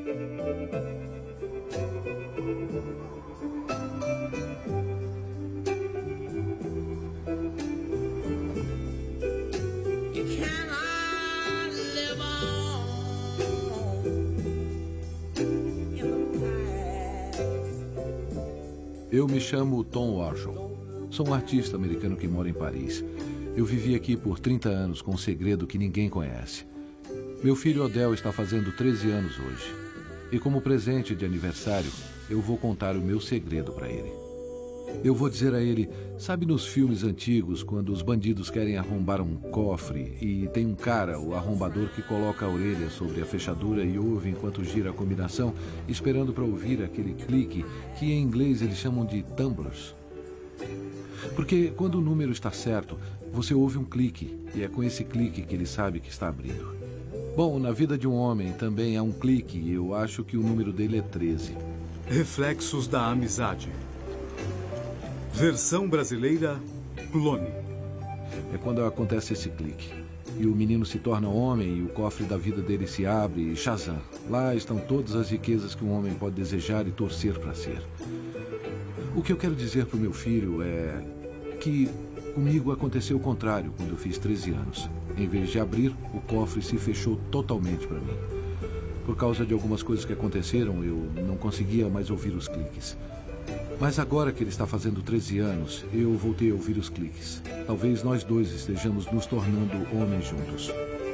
Eu me chamo Tom Warshall. Sou um artista americano que mora em Paris. Eu vivi aqui por 30 anos com um segredo que ninguém conhece. Meu filho Odell está fazendo 13 anos hoje. E como presente de aniversário, eu vou contar o meu segredo para ele. Eu vou dizer a ele, sabe nos filmes antigos, quando os bandidos querem arrombar um cofre e tem um cara, o arrombador, que coloca a orelha sobre a fechadura e ouve enquanto gira a combinação, esperando para ouvir aquele clique que em inglês eles chamam de tumblers. Porque quando o número está certo, você ouve um clique e é com esse clique que ele sabe que está abrindo. Bom, na vida de um homem também há um clique e eu acho que o número dele é 13. Reflexos da amizade. Versão brasileira, Clone. É quando acontece esse clique. E o menino se torna homem e o cofre da vida dele se abre e Shazam. Lá estão todas as riquezas que um homem pode desejar e torcer para ser. O que eu quero dizer para o meu filho é que comigo aconteceu o contrário quando eu fiz 13 anos. Em vez de abrir, o cofre se fechou totalmente para mim. Por causa de algumas coisas que aconteceram, eu não conseguia mais ouvir os cliques. Mas agora que ele está fazendo 13 anos, eu voltei a ouvir os cliques. Talvez nós dois estejamos nos tornando homens juntos.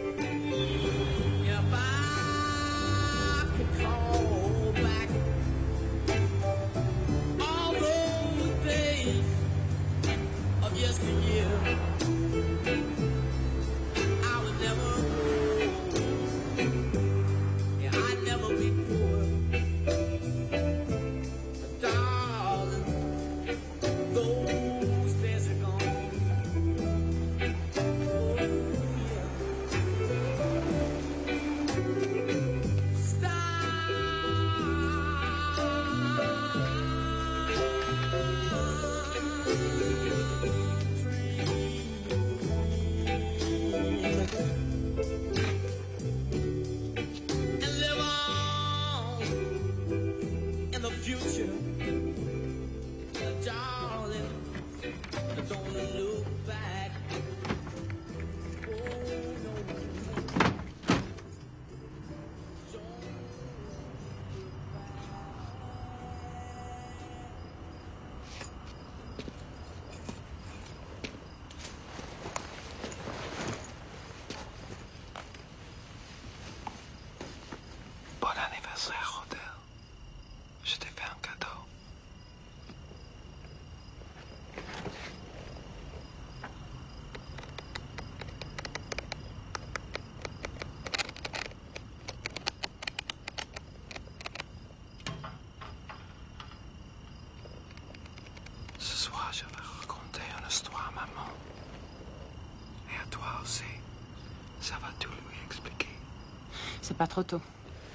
C'est pas trop tôt.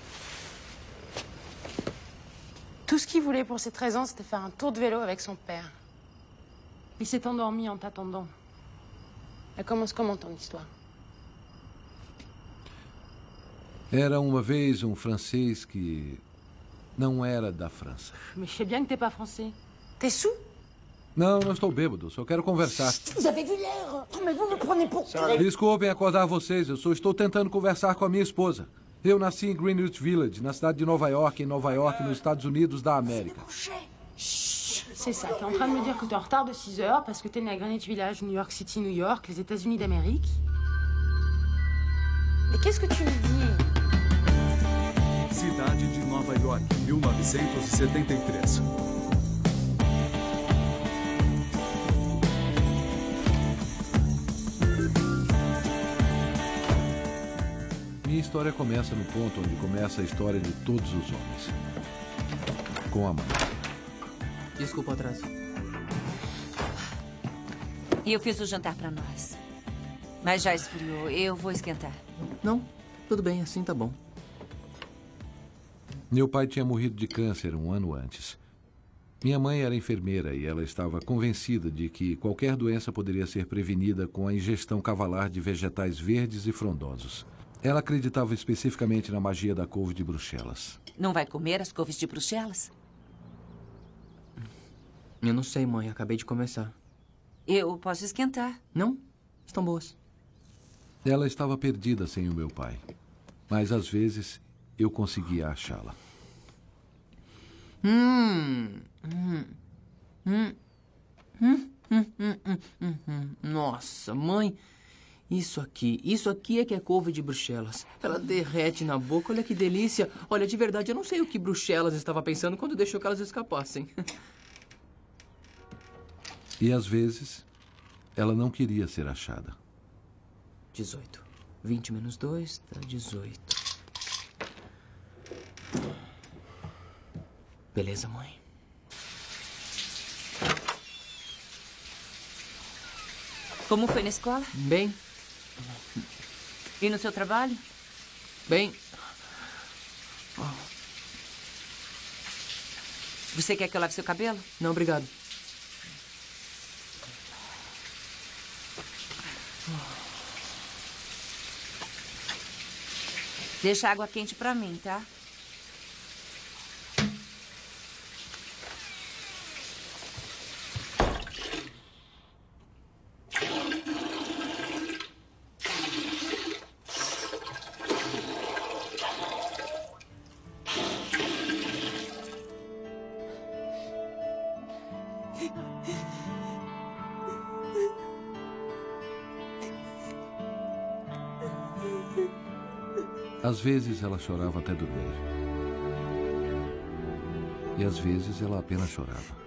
Tout ce qu'il voulait pour ses 13 ans, c'était faire un tour de vélo avec son père. Il s'est endormi en t'attendant. Elle commence comment, ton histoire? Era uma vez um francês que não era da França. Mais je sais bien que t'es pas français. T'es sous? Não, não estou bêbado, só quero conversar. Vous avez vu l'air? Mais vous me prenez pour... Desculpem acordar vocês, eu só estou tentando conversar com a minha esposa. Eu nasci em Greenwich Village, na cidade de Nova York, em Nova York, nos Estados Unidos da América. C'est ça, t'es en train de me dire que t'es en retard de 6 heures parce que t'es né à Greenwich Village, New York City, New York, les États-Unis d'Amérique. Mais qu'est-ce que tu me dis? Cidade de Nova York, 1973. Minha história começa no ponto onde começa a história de todos os homens. Com a mãe. Desculpa o atraso. E eu fiz o jantar para nós. Mas já esfriou. Eu vou esquentar. Não, tudo bem, assim tá bom. Meu pai tinha morrido de câncer um ano antes. Minha mãe era enfermeira e ela estava convencida de que qualquer doença poderia ser prevenida com a ingestão cavalar de vegetais verdes e frondosos. Ela acreditava especificamente na magia da couve de Bruxelas. Não vai comer as couves de Bruxelas? Eu não sei, mãe. Acabei de começar. Eu posso esquentar. Não? Estão boas. Ela estava perdida sem o meu pai. Mas, às vezes, eu conseguia achá-la. Nossa, mãe. Isso aqui é que é couve de Bruxelas. Ela derrete na boca, olha que delícia. Olha, de verdade, eu não sei o que Bruxelas estava pensando quando deixou que elas escapassem. E, às vezes, ela não queria ser achada. 18. 20 menos 2 dá 18. Beleza, mãe. Como foi na escola? Bem, E no seu trabalho? bem. Você quer que eu lave seu cabelo? Não, obrigado. Deixa a água quente pra mim, tá? Às vezes ela chorava até dormir. E às vezes ela apenas chorava.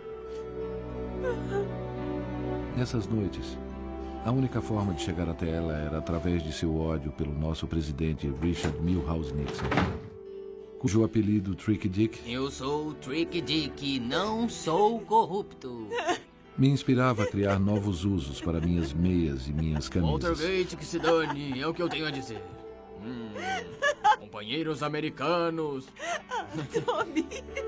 Nessas noites, a única forma de chegar até ela era através de seu ódio pelo nosso presidente Richard Milhouse Nixon, cujo apelido Tricky Dick Eu sou o Tricky Dick, não sou corrupto. me inspirava a criar novos usos para minhas meias e minhas camisas. Watergate que se dane, é o que eu tenho a dizer. Companheiros americanos. Tommy.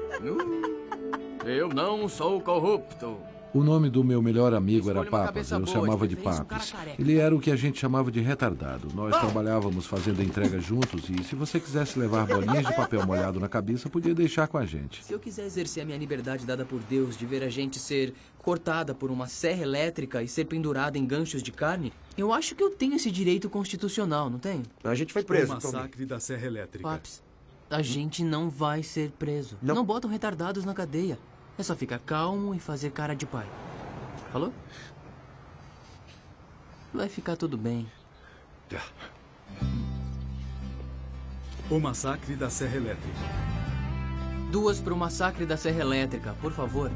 Eu não sou corrupto. O nome do meu melhor amigo era Escolha uma Papas, cabeça eu boa, chamava de de preferência um Papis. cara careca. Ele era o que a gente chamava de retardado. Nós trabalhávamos fazendo a entrega juntos e se você quisesse levar bolinhas de papel molhado na cabeça, podia deixar com a gente. Se eu quiser exercer a minha liberdade dada por Deus de ver a gente ser cortada por uma serra elétrica e ser pendurada em ganchos de carne, eu acho que eu tenho esse direito constitucional, não tenho? A gente foi O preso, Tommy. massacre da Serra Elétrica. Paps, a gente não vai ser preso. Não botam retardados na cadeia. É só ficar calmo e fazer cara de pai. Falou? Vai ficar tudo bem. O massacre da Serra Elétrica. 2 pro massacre da Serra Elétrica, por favor.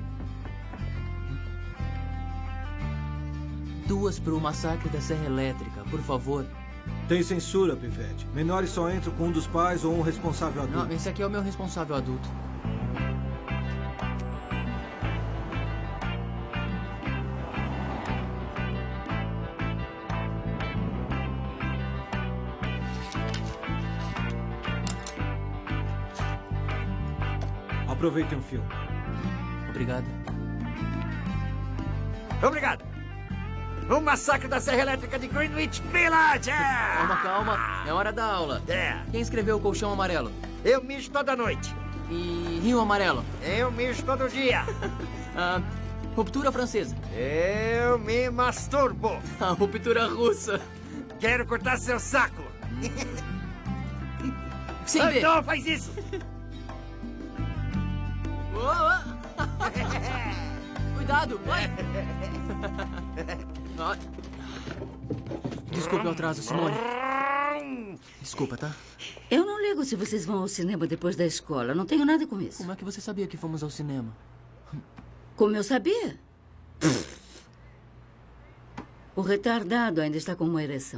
2 pro massacre da Serra Elétrica, por favor. Tem censura, Pivete. Menores só entram com um dos pais ou um responsável adulto. Não, esse aqui é o meu responsável adulto. Aproveitem o filme. Obrigado. Obrigado. O massacre da Serra Elétrica de Greenwich Village! Calma, calma. É hora da aula. É. Quem escreveu o colchão amarelo? Eu mijo toda noite. E Rio Amarelo? Eu mijo todo dia. Ruptura francesa? Eu me masturbo. A ruptura russa? Quero cortar seu saco. Sem ver. Não, faz isso. Cuidado, vai! Desculpe o atraso, Simone. Desculpa, tá? Eu não ligo se vocês vão ao cinema depois da escola. Não tenho nada com isso. Como é que você sabia que fomos ao cinema? Como eu sabia? O retardado ainda está com uma ereção.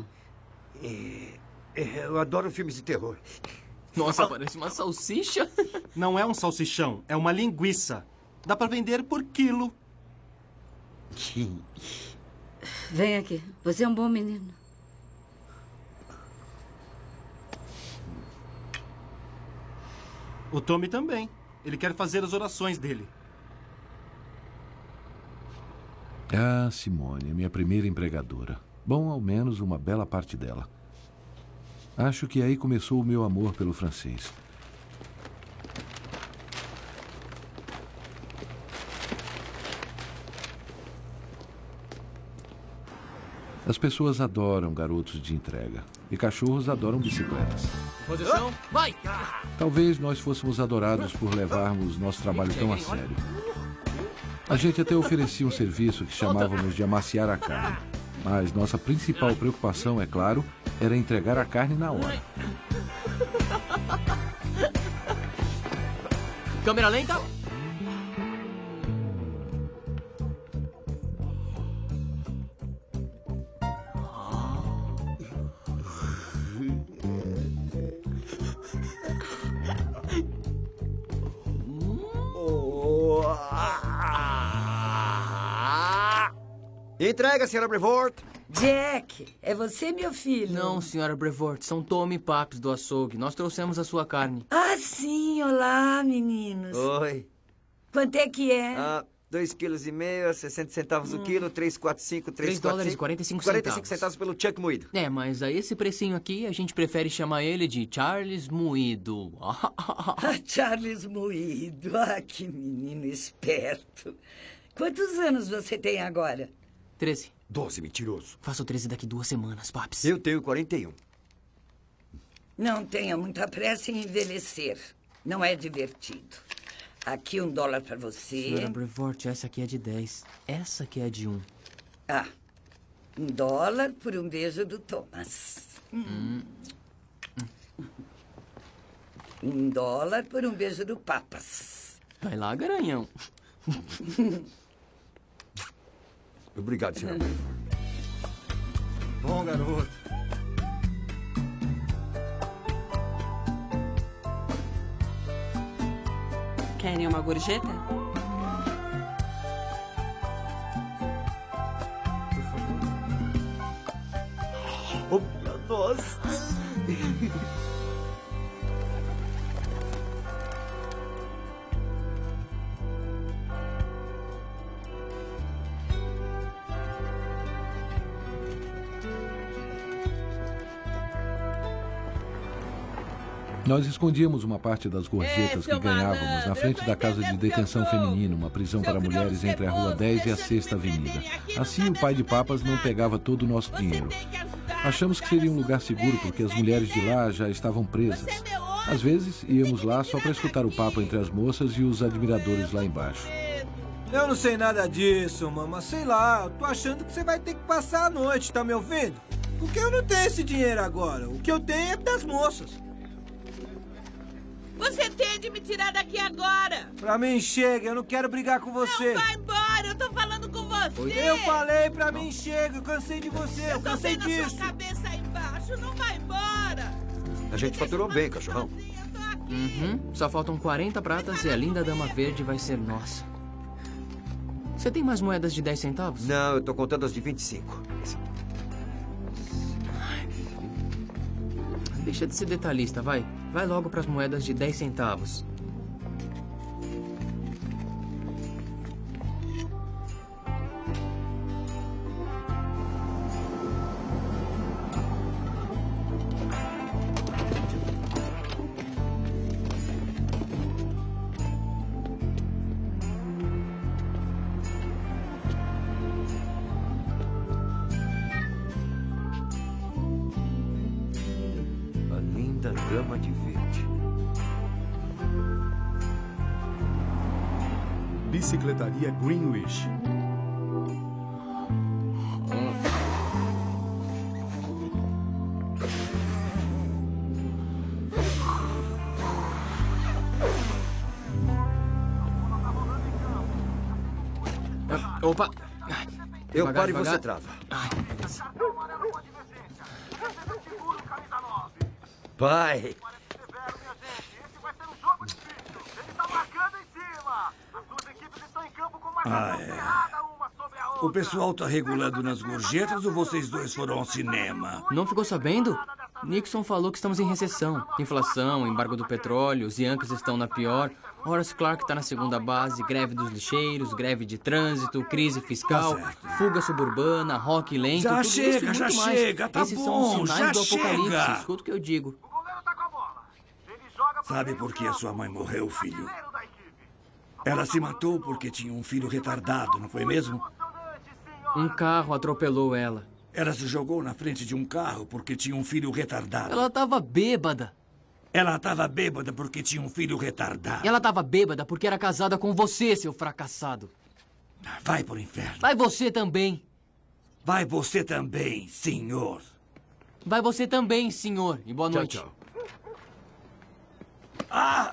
Eu adoro filmes de terror. Nossa, parece uma salsicha. Não é um salsichão, é uma linguiça. Dá pra vender por quilo. Vem aqui. Você é um bom menino. O Tommy também. Ele quer fazer as orações dele. Ah, Simone, minha primeira empregadora. Bom, ao menos uma bela parte dela. Acho que aí começou o meu amor pelo francês. As pessoas adoram garotos de entrega. E cachorros adoram bicicletas. Posição, vai! Talvez nós fôssemos adorados por levarmos nosso trabalho tão a sério. A gente até oferecia um serviço que chamávamos de amaciar a carne. Mas nossa principal preocupação, é claro, era entregar a carne na hora. Câmera lenta. Entrega, senhora Brevoort. Jack, é você, meu filho? Não, senhora Brevoort, são Tom e Paps do açougue. Nós trouxemos a sua carne. Ah, sim, olá, meninos. Oi. Quanto é que é? 2,5 kg, 60 centavos o quilo, 3,45, 3 $ e 45 centavos. 45 centavos pelo Chuck moído. Mas a esse precinho aqui, a gente prefere chamar ele de Charles Moído. Charles Moído. Que menino esperto. Quantos anos você tem agora? 13. 12, mentiroso. Faço 13 daqui 2 semanas, Paps. Eu tenho 41. Não tenha muita pressa em envelhecer. Não é divertido. Aqui $1 para você. Senhora Brevoort, essa aqui é de 10. Essa aqui é de 1. $1 por um beijo do Thomas. $1 por um beijo do Papas. Vai lá, garanhão. Obrigado, senhora. Bom, garoto. Querem uma gorjeta? Oh, minha nossa. Nós escondíamos uma parte das gorjetas que ganhávamos na frente da casa de detenção feminina, uma prisão para mulheres entre a Rua 10 e a 6ª Avenida. Assim, o pai de Papas não pegava todo o nosso dinheiro. Achamos que seria um lugar seguro porque as mulheres de lá já estavam presas. Às vezes, íamos lá só para escutar o papo entre as moças e os admiradores lá embaixo. Eu não sei nada disso, mama. Sei lá, eu tô achando que você vai ter que passar a noite, tá me ouvindo? Porque eu não tenho esse dinheiro agora. O que eu tenho é das moças. Você tem de me tirar daqui agora. Pra mim chega, eu não quero brigar com você. Não, vai embora, eu tô falando com você. Eu falei pra mim chega, eu cansei de você, eu cansei disso. Eu tô vendo a sua cabeça aí embaixo, não vai embora. A gente faturou bem, cachorrão. Só faltam 40 pratas e a linda dama verde vai ser nossa. Você tem mais moedas de 10 centavos? Não, eu tô contando as de 25. Deixa de ser detalhista, vai. Vai logo para as moedas de 10 centavos. Dama de verde. Bicicletaria Greenwich. Opa! Eu paro e você trava. Pai! O pessoal tá regulando nas gorjetas ou vocês dois foram ao cinema? Não ficou sabendo? Nixon falou que estamos em recessão. Inflação, embargo do petróleo, os Yankees estão na pior. Horace Clark está na segunda base, greve dos lixeiros, greve de trânsito, crise fiscal, fuga suburbana, rock lento, Já tudo chega, isso e muito já mais. chega, tá Esses bom, são os sinais já do apocalipse, chega. escuta o que eu digo. Sabe por que a sua mãe morreu, filho? Ela se matou porque tinha um filho retardado, não foi mesmo? Um carro atropelou ela. Ela se jogou na frente de um carro porque tinha um filho retardado. Ela estava bêbada. Ela estava bêbada porque tinha um filho retardado. Ela estava bêbada porque era casada com você, seu fracassado. Vai pro inferno. Vai você também. Vai você também, senhor. Vai você também, senhor. E boa noite. Tchau. Ah!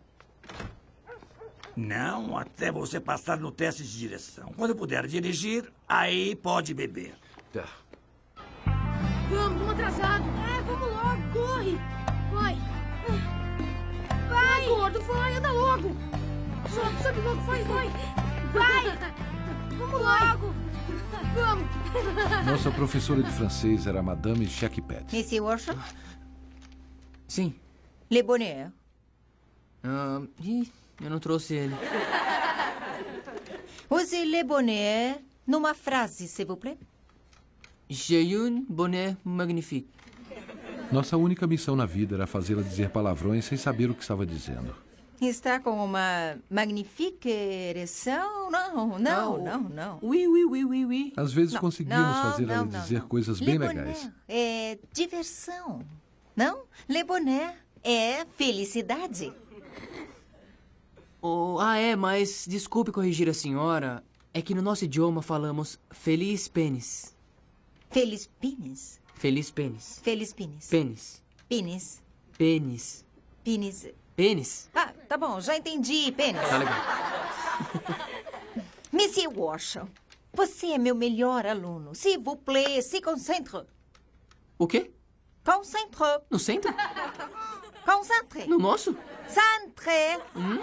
Não, até você passar no teste de direção. Quando puder dirigir, aí pode beber. Tá. Vamos atrasado. Vamos logo, corre. Vai. Vai, gordo, vai, anda logo. Sobe logo, vai. Vai. Vamos logo. Vamos. Nossa professora de francês era a Madame Jacquepet. Monsieur Worsham? Sim. Le Bonheur. Eu não trouxe ele. Use Le Bonheur numa frase, s'il vous plaît. J'ai un bonnet magnifique. Nossa única missão na vida era fazê-la dizer palavrões sem saber o que estava dizendo. Está com uma magnifique ereção? Não. Oui. Às vezes conseguíamos fazer ela dizer coisas bem Le legais. Bonheur é diversão. Não? Le Bonheur é felicidade. Mas desculpe corrigir a senhora. É que no nosso idioma falamos feliz pênis. Feliz pênis? Feliz pênis. Feliz pênis. Pênis. Pênis. Pênis. Pênis. Pênis? Ah, tá bom, já entendi. Pênis. Tá legal. Monsieur Worsham, você é meu melhor aluno. S'il vous plaît, se concentre. O quê? Concentre. No centro? Concentre. No nosso? Centre.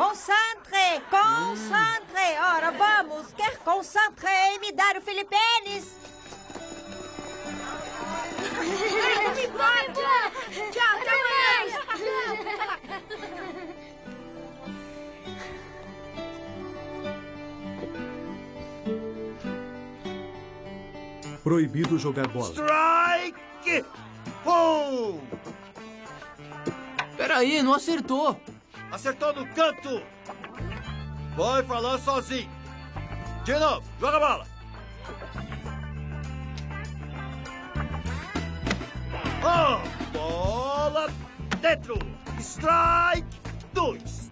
Concentre. Ora, vamos. Quer concentrer e me dar o Filipenes? Vai, tchau, até mais. Proibido jogar bola. Strike! Pum! Peraí, não acertou. Acertou no canto! Vai falar sozinho. De novo, joga a bola. Bola dentro. Strike 2.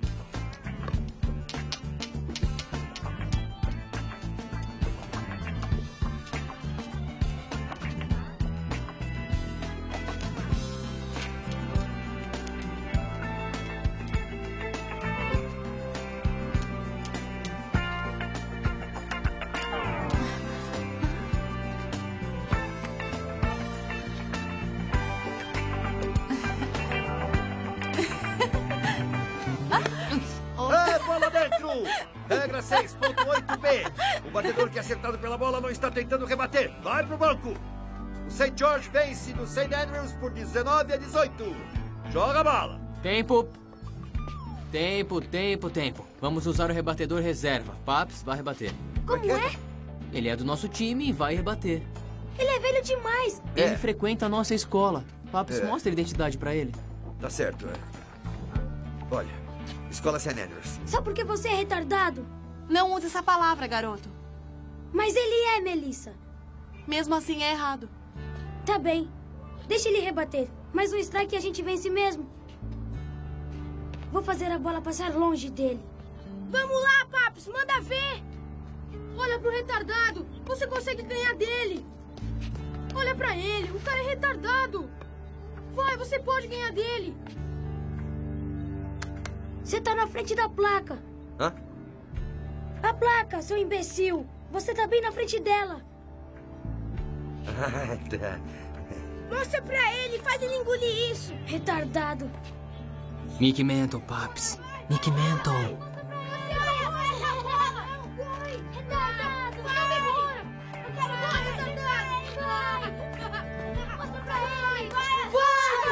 Bola dentro! Regra 6.8b. O batedor que é acertado pela bola não está tentando rebater. Vai pro banco. O St. George vence do St. Andrews por 19-18. Joga a bola. Tempo. Vamos usar o rebatedor reserva. Paps vai rebater. Como é? Ele é do nosso time e vai rebater. Ele é velho demais. Ele frequenta a nossa escola. Paps, mostra a identidade pra ele. Tá certo. Olha, escola St. Andrews. Só porque você é retardado? Não use essa palavra, garoto. Mas ele é, Melissa. Mesmo assim é errado. Tá bem. Deixa ele rebater. Mais um strike e a gente vence mesmo. Vou fazer a bola passar longe dele. Vamos lá, Paps. Manda ver. Olha pro retardado. Você consegue ganhar dele. Olha pra ele. O cara é retardado. Vai, você pode ganhar dele. Você tá na frente da placa. Hã? A placa, seu imbecil. Você tá bem na frente dela. Tá. Mostra pra ele, faz ele engolir isso. Retardado. Mickey Mantle, Paps. Mickey Mantle. Retardado. Vai embora. Eu quero mais retardado. Mostra pra ele. Vai.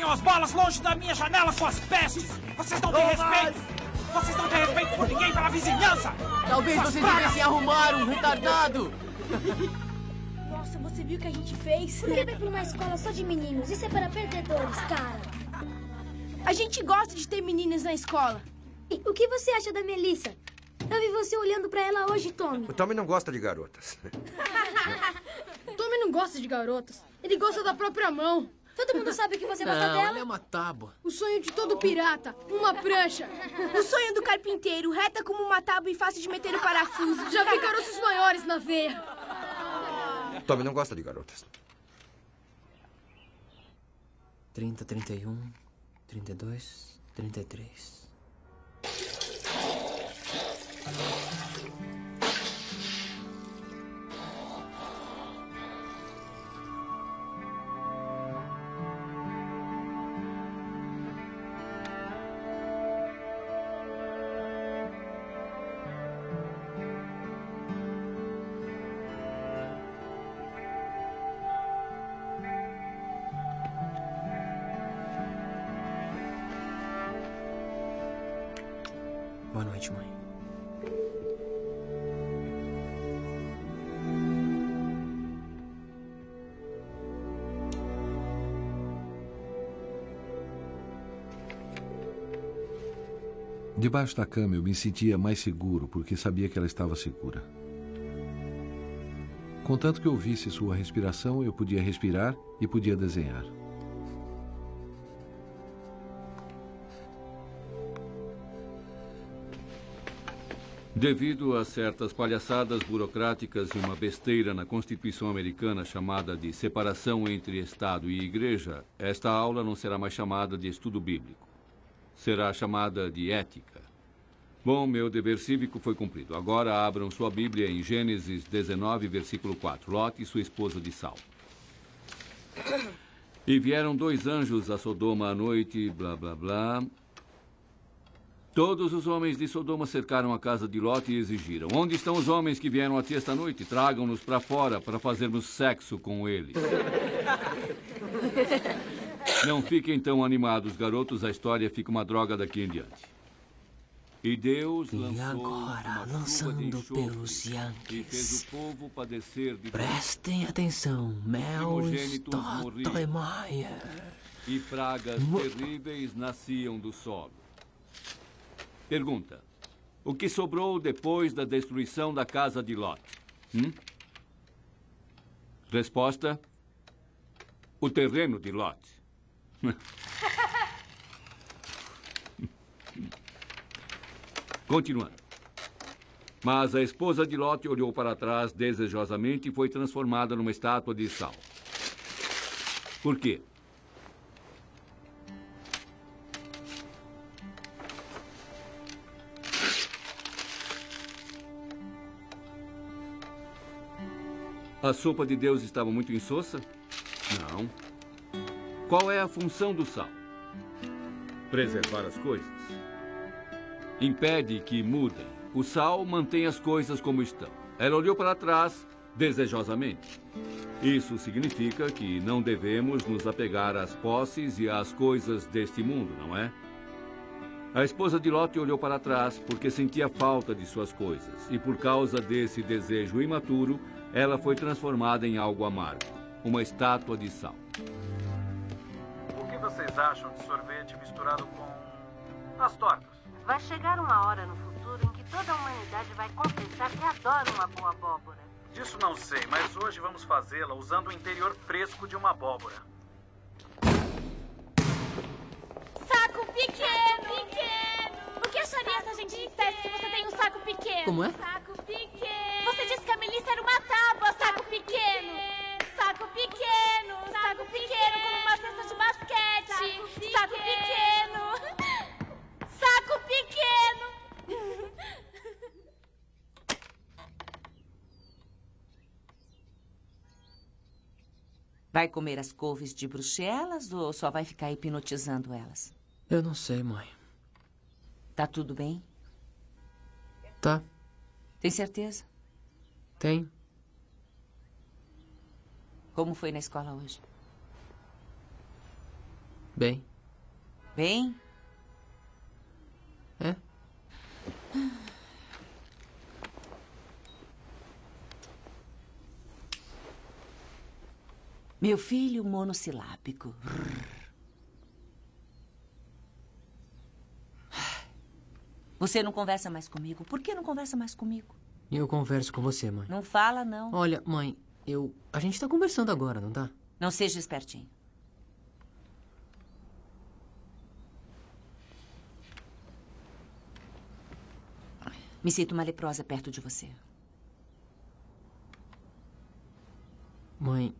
Mantenham as bolas longe da minha janela, suas pestes! Vocês não têm respeito! Vocês não têm respeito por ninguém pela vizinhança! Talvez vocês devessem arrumar um retardado! Nossa, você viu o que a gente fez? Por que vai pra uma escola só de meninos? Isso é para perdedores, cara. A gente gosta de ter meninas na escola. E o que você acha da Melissa? Eu vi você olhando pra ela hoje, Tommy. O Tommy não gosta de garotas. Tommy não gosta de garotas. Ele gosta da própria mão. Todo mundo sabe que você gosta dela? Ela é uma tábua. O sonho de todo pirata, uma prancha. O sonho do carpinteiro, reta como uma tábua e fácil de meter o parafuso. Já vi caroços maiores na veia. Tommy não gosta de garotas. 30, 31, 32, 33. Boa noite, mãe. Debaixo da cama eu me sentia mais seguro porque sabia que ela estava segura. Contanto que eu ouvisse sua respiração, eu podia respirar e podia desenhar. Devido a certas palhaçadas burocráticas e uma besteira na Constituição americana chamada de separação entre Estado e Igreja, esta aula não será mais chamada de estudo bíblico. Será chamada de ética. Bom, meu dever cívico foi cumprido. Agora abram sua Bíblia em Gênesis 19, versículo 4. Lot e sua esposa de Sal. E vieram 2 anjos a Sodoma à noite, blá, blá, blá. Todos os homens de Sodoma cercaram a casa de Lot e exigiram: onde estão os homens que vieram aqui esta noite? Tragam-nos para fora para fazermos sexo com eles. Não fiquem tão animados, garotos. A história fica uma droga daqui em diante. E Deus lançou agora, uma chuva de lançando enxofre pelos e Yankees. fez o povo padecer de Prestem atenção, Mel primogênitos morriam. Stottlemyre. E pragas terríveis nasciam do solo. Pergunta: o que sobrou depois da destruição da casa de Lot? Resposta: o terreno de Lot. Continuando. Mas a esposa de Lot olhou para trás desejosamente e foi transformada numa estátua de sal. Por quê? A sopa de Deus estava muito insossa? Não. Qual é a função do sal? Preservar as coisas. Impede que mudem. O sal mantém as coisas como estão. Ela olhou para trás desejosamente. Isso significa que não devemos nos apegar às posses e às coisas deste mundo, não é? A esposa de Lot olhou para trás porque sentia falta de suas coisas. E por causa desse desejo imaturo, ela foi transformada em algo amargo. Uma estátua de sal. O que vocês acham de sorvete misturado com as tortas? Vai chegar uma hora no futuro em que toda a humanidade vai confessar que adora uma boa abóbora. Disso não sei, mas hoje vamos fazê-la usando o interior fresco de uma abóbora. Saco pequeno! O que acharia se a gente dissesse que você tem um saco pequeno? Como é? Saco pequeno! Você disse que a Melissa era uma tábua, saco pequeno! Saco pequeno! Saco pequeno como uma cesta de basquete! Saco pequeno! Saco pequeno! Vai comer as couves de Bruxelas ou só vai ficar hipnotizando elas? Eu não sei, mãe. Tá tudo bem? Tá. Tem certeza? Tenho. Como foi na escola hoje? Bem. Bem? É? Meu filho monossilábico. Você não conversa mais comigo? Por que não conversa mais comigo? Eu converso com você, mãe. Não fala, não. Olha, mãe, a gente tá conversando agora, não tá? Não seja espertinho. Me sinto uma leprosa perto de você. Mãe...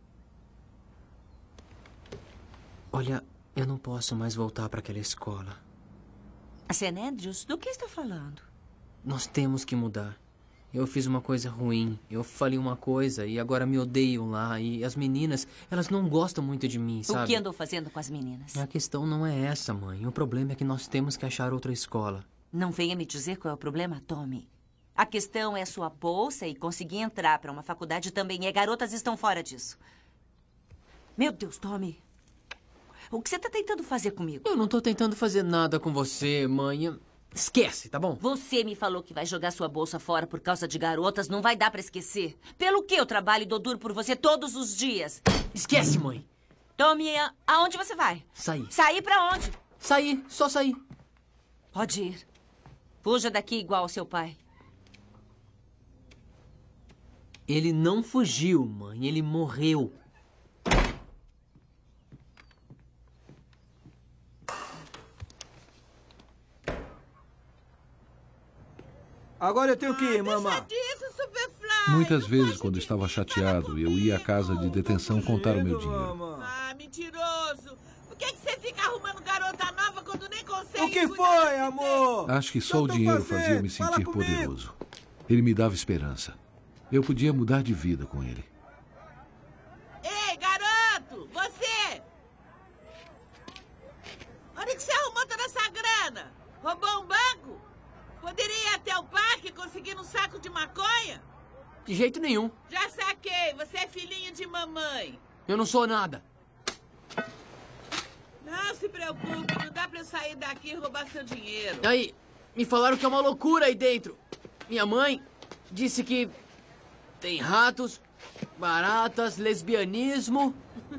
Olha, eu não posso mais voltar para aquela escola. A St. Andrews? Do que está falando? Nós temos que mudar. Eu fiz uma coisa ruim. Eu falei uma coisa e agora me odeiam lá. E as meninas, elas não gostam muito de mim, sabe? O que andou fazendo com as meninas? A questão não é essa, mãe. O problema é que nós temos que achar outra escola. Não venha me dizer qual é o problema, Tommy. A questão é sua bolsa e conseguir entrar para uma faculdade também. E garotas estão fora disso. Meu Deus, Tommy. O que você está tentando fazer comigo? Eu não estou tentando fazer nada com você, mãe. Esquece, tá bom? Você me falou que vai jogar sua bolsa fora por causa de garotas. Não vai dar para esquecer. Pelo que eu trabalho e dou duro por você todos os dias? Esquece, mãe. Tommy, aonde você vai? Sair. Sair para onde? Sair, só sair. Pode ir. Fuja daqui igual ao seu pai. Ele não fugiu, mãe. Ele morreu. Agora eu tenho que ir, mamãe. Muitas vezes, quando estava chateado, eu ia à casa de detenção contar o meu dinheiro. Ah, mentiroso. Por que você fica arrumando garota nova quando nem consegue? O que foi, amor? Acho que só o dinheiro fazia eu me sentir poderoso. Ele me dava esperança. Eu podia mudar de vida com ele. Ei, garoto! Você! Onde que você arrumou toda essa grana? Roubou um banco? Poderia ir até o parque conseguindo um saco de maconha? De jeito nenhum. Já saquei, você é filhinho de mamãe. Eu não sou nada. Não se preocupe, não dá pra eu sair daqui e roubar seu dinheiro. Aí, me falaram que é uma loucura aí dentro. Minha mãe disse que tem ratos, baratas, lesbianismo.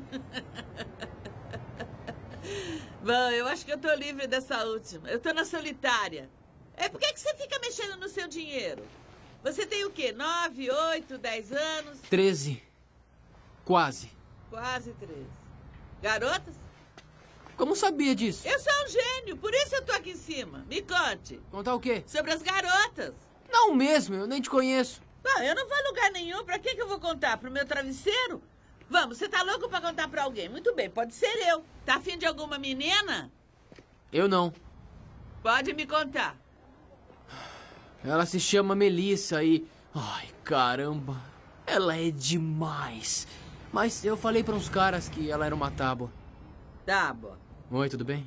Bom, eu acho que eu tô livre dessa última. Eu tô na solitária. Por que você fica mexendo no seu dinheiro? Você tem o quê? 9, 8, 10 anos? 13. Quase. Quase 13. Garotas? Como sabia disso? Eu sou um gênio, por isso eu tô aqui em cima. Me conte. Contar o quê? Sobre as garotas. Não mesmo, eu nem te conheço. Bom, eu não vou a lugar nenhum. Pra que eu vou contar? Pro meu travesseiro? Vamos, você tá louco pra contar pra alguém? Muito bem, pode ser eu. Tá afim de alguma menina? Eu não. Pode me contar. Ela se chama Melissa e... Ai, caramba. Ela é demais. Mas eu falei para uns caras que ela era uma tábua. Tábua? Oi, tudo bem?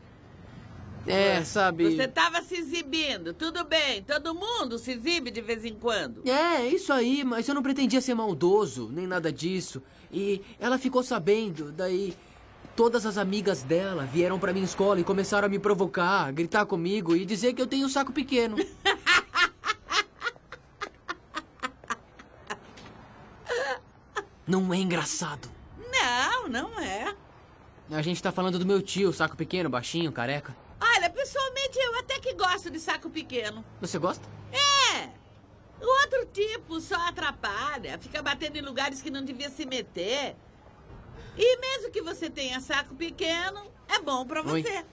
Sabe... Você tava se exibindo, tudo bem. Todo mundo se exibe de vez em quando. Isso aí, mas eu não pretendia ser maldoso, nem nada disso. E ela ficou sabendo, daí... Todas as amigas dela vieram pra minha escola e começaram a me provocar, gritar comigo e dizer que eu tenho um saco pequeno. Não é engraçado. Não, não é. A gente tá falando do meu tio, saco pequeno, baixinho, careca. Olha, pessoalmente eu até que gosto de saco pequeno. Você gosta? O outro tipo só atrapalha, fica batendo em lugares que não devia se meter. E mesmo que você tenha saco pequeno, é bom pra você. Oi.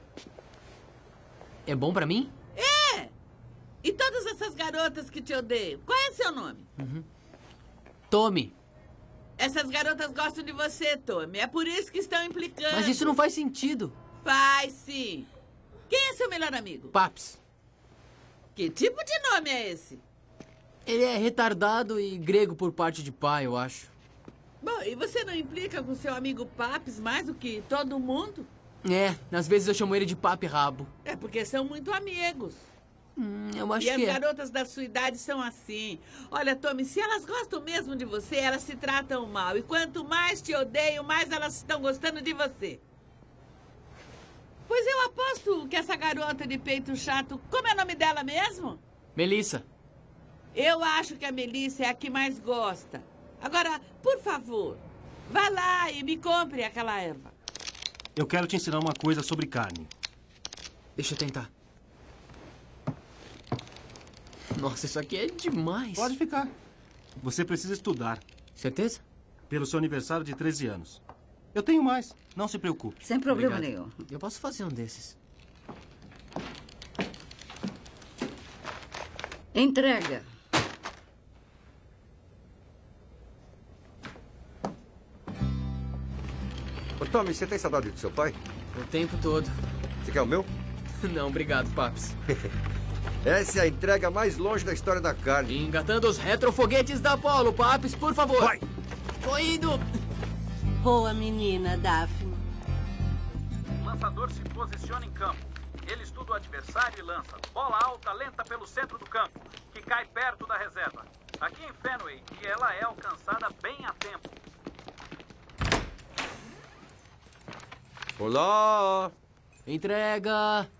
É bom pra mim? E todas essas garotas que te odeiam, qual é seu nome? Tommy. Essas garotas gostam de você, Tommy. É por isso que estão implicando. Mas isso não faz sentido. Faz sim. Quem é seu melhor amigo? Paps. Que tipo de nome é esse? Ele é retardado e grego por parte de pai, eu acho. Bom, e você não implica com seu amigo Paps mais do que todo mundo? Às vezes eu chamo ele de papo e rabo. É porque são muito amigos. Eu acho que é. E as garotas da sua idade são assim. Olha, Tommy, se elas gostam mesmo de você, elas se tratam mal. E quanto mais te odeiam, mais elas estão gostando de você. Pois eu aposto que essa garota de peito chato... Como é o nome dela mesmo? Melissa. Eu acho que a Melissa é a que mais gosta. Agora, por favor, vá lá e me compre aquela erva. Eu quero te ensinar uma coisa sobre carne. Deixa eu tentar. Nossa, isso aqui é demais. Pode ficar. Você precisa estudar. Certeza? Pelo seu aniversário de 13 anos. Eu tenho mais. Não se preocupe. Sem problema Obrigado. nenhum. Eu posso fazer um desses. Entrega. Ô, Tommy, você tem saudade do seu pai? O tempo todo. Você quer o meu? Não, obrigado, Paps. Essa é a entrega mais longe da história da carne. Engatando os retrofoguetes da Apollo, Paps, por favor. Vai! Tô indo. Boa menina, Daphne. O lançador se posiciona em campo. Ele estuda o adversário e lança. Bola alta, lenta pelo centro do campo, que cai perto da reserva. Aqui em Fenway, e ela é alcançada bem a tempo. Olá! Entrega!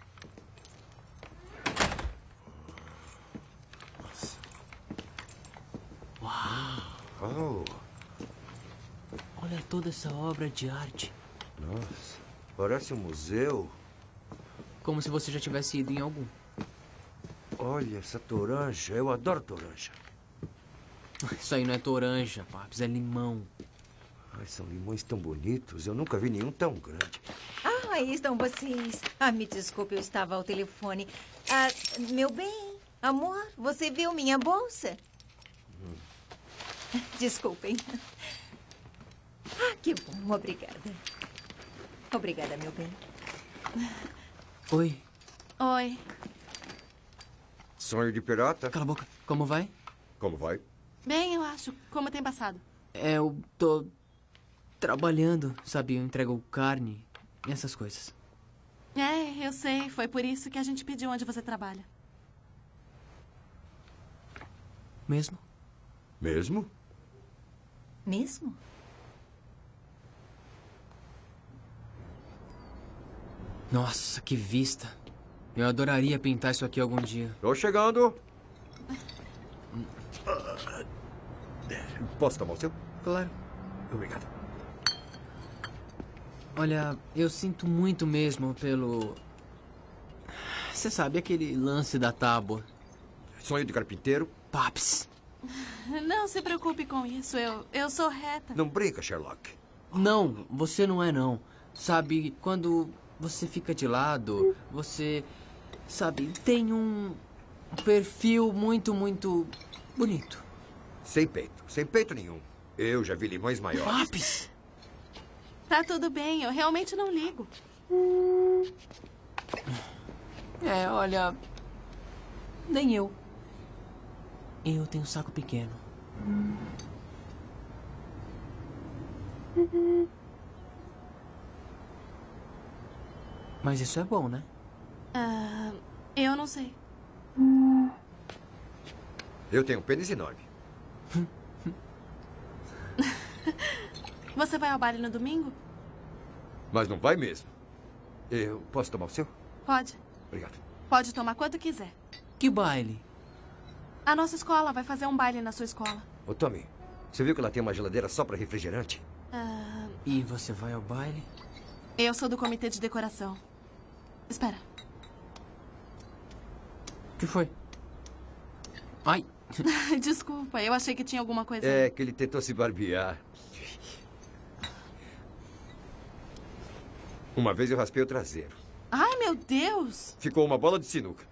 Oh. Olha toda essa obra de arte. Nossa, parece um museu. Como se você já tivesse ido em algum. Olha essa toranja, eu adoro toranja. Isso aí não é toranja, Paps, é limão. Ai, são limões tão bonitos, eu nunca vi nenhum tão grande. Ah, aí estão vocês. Ah, me desculpe, eu estava ao telefone. Ah, meu bem, amor, você viu minha bolsa? Desculpem. Ah, que bom, obrigada. Obrigada, meu bem. Oi. Oi. Sonho de pirata? Cala a boca. Como vai? Como vai? Bem, eu acho. Como tem passado? Eu tô trabalhando, sabe? Eu entrego carne e essas coisas. É, eu sei. Foi por isso que a gente pediu onde você trabalha. Mesmo? Mesmo? Mesmo? Nossa, que vista. Eu adoraria pintar isso aqui algum dia. Tô chegando. Posso tomar o seu? Claro. Obrigado. Olha, eu sinto muito mesmo pelo... Você sabe, aquele lance da tábua. Sonho de carpinteiro? Paps. Não se preocupe com isso. Eu sou reta. Não brinca, Sherlock. Não, você não é não. Sabe, quando você fica de lado, você... Sabe, tem um perfil muito, muito bonito. Sem peito nenhum. Eu já vi limões maiores. Paps! Tá tudo bem, eu realmente não ligo. Olha... Nem eu. Eu tenho um saco pequeno. Mas isso é bom, né? Eu não sei. Eu tenho um pênis enorme. Você vai ao baile no domingo? Mas não vai mesmo. Eu posso tomar o seu? Pode. Obrigado. Pode tomar quanto quiser. Que baile? A nossa escola vai fazer um baile na sua escola. Ô, Tommy, você viu que ela tem uma geladeira só para refrigerante? E você vai ao baile? Eu sou do comitê de decoração. Espera. O que foi? Ai. Desculpa, eu achei que tinha alguma coisa. É que ele tentou se barbear. Uma vez eu raspei o traseiro. Ai, meu Deus! Ficou uma bola de sinuca.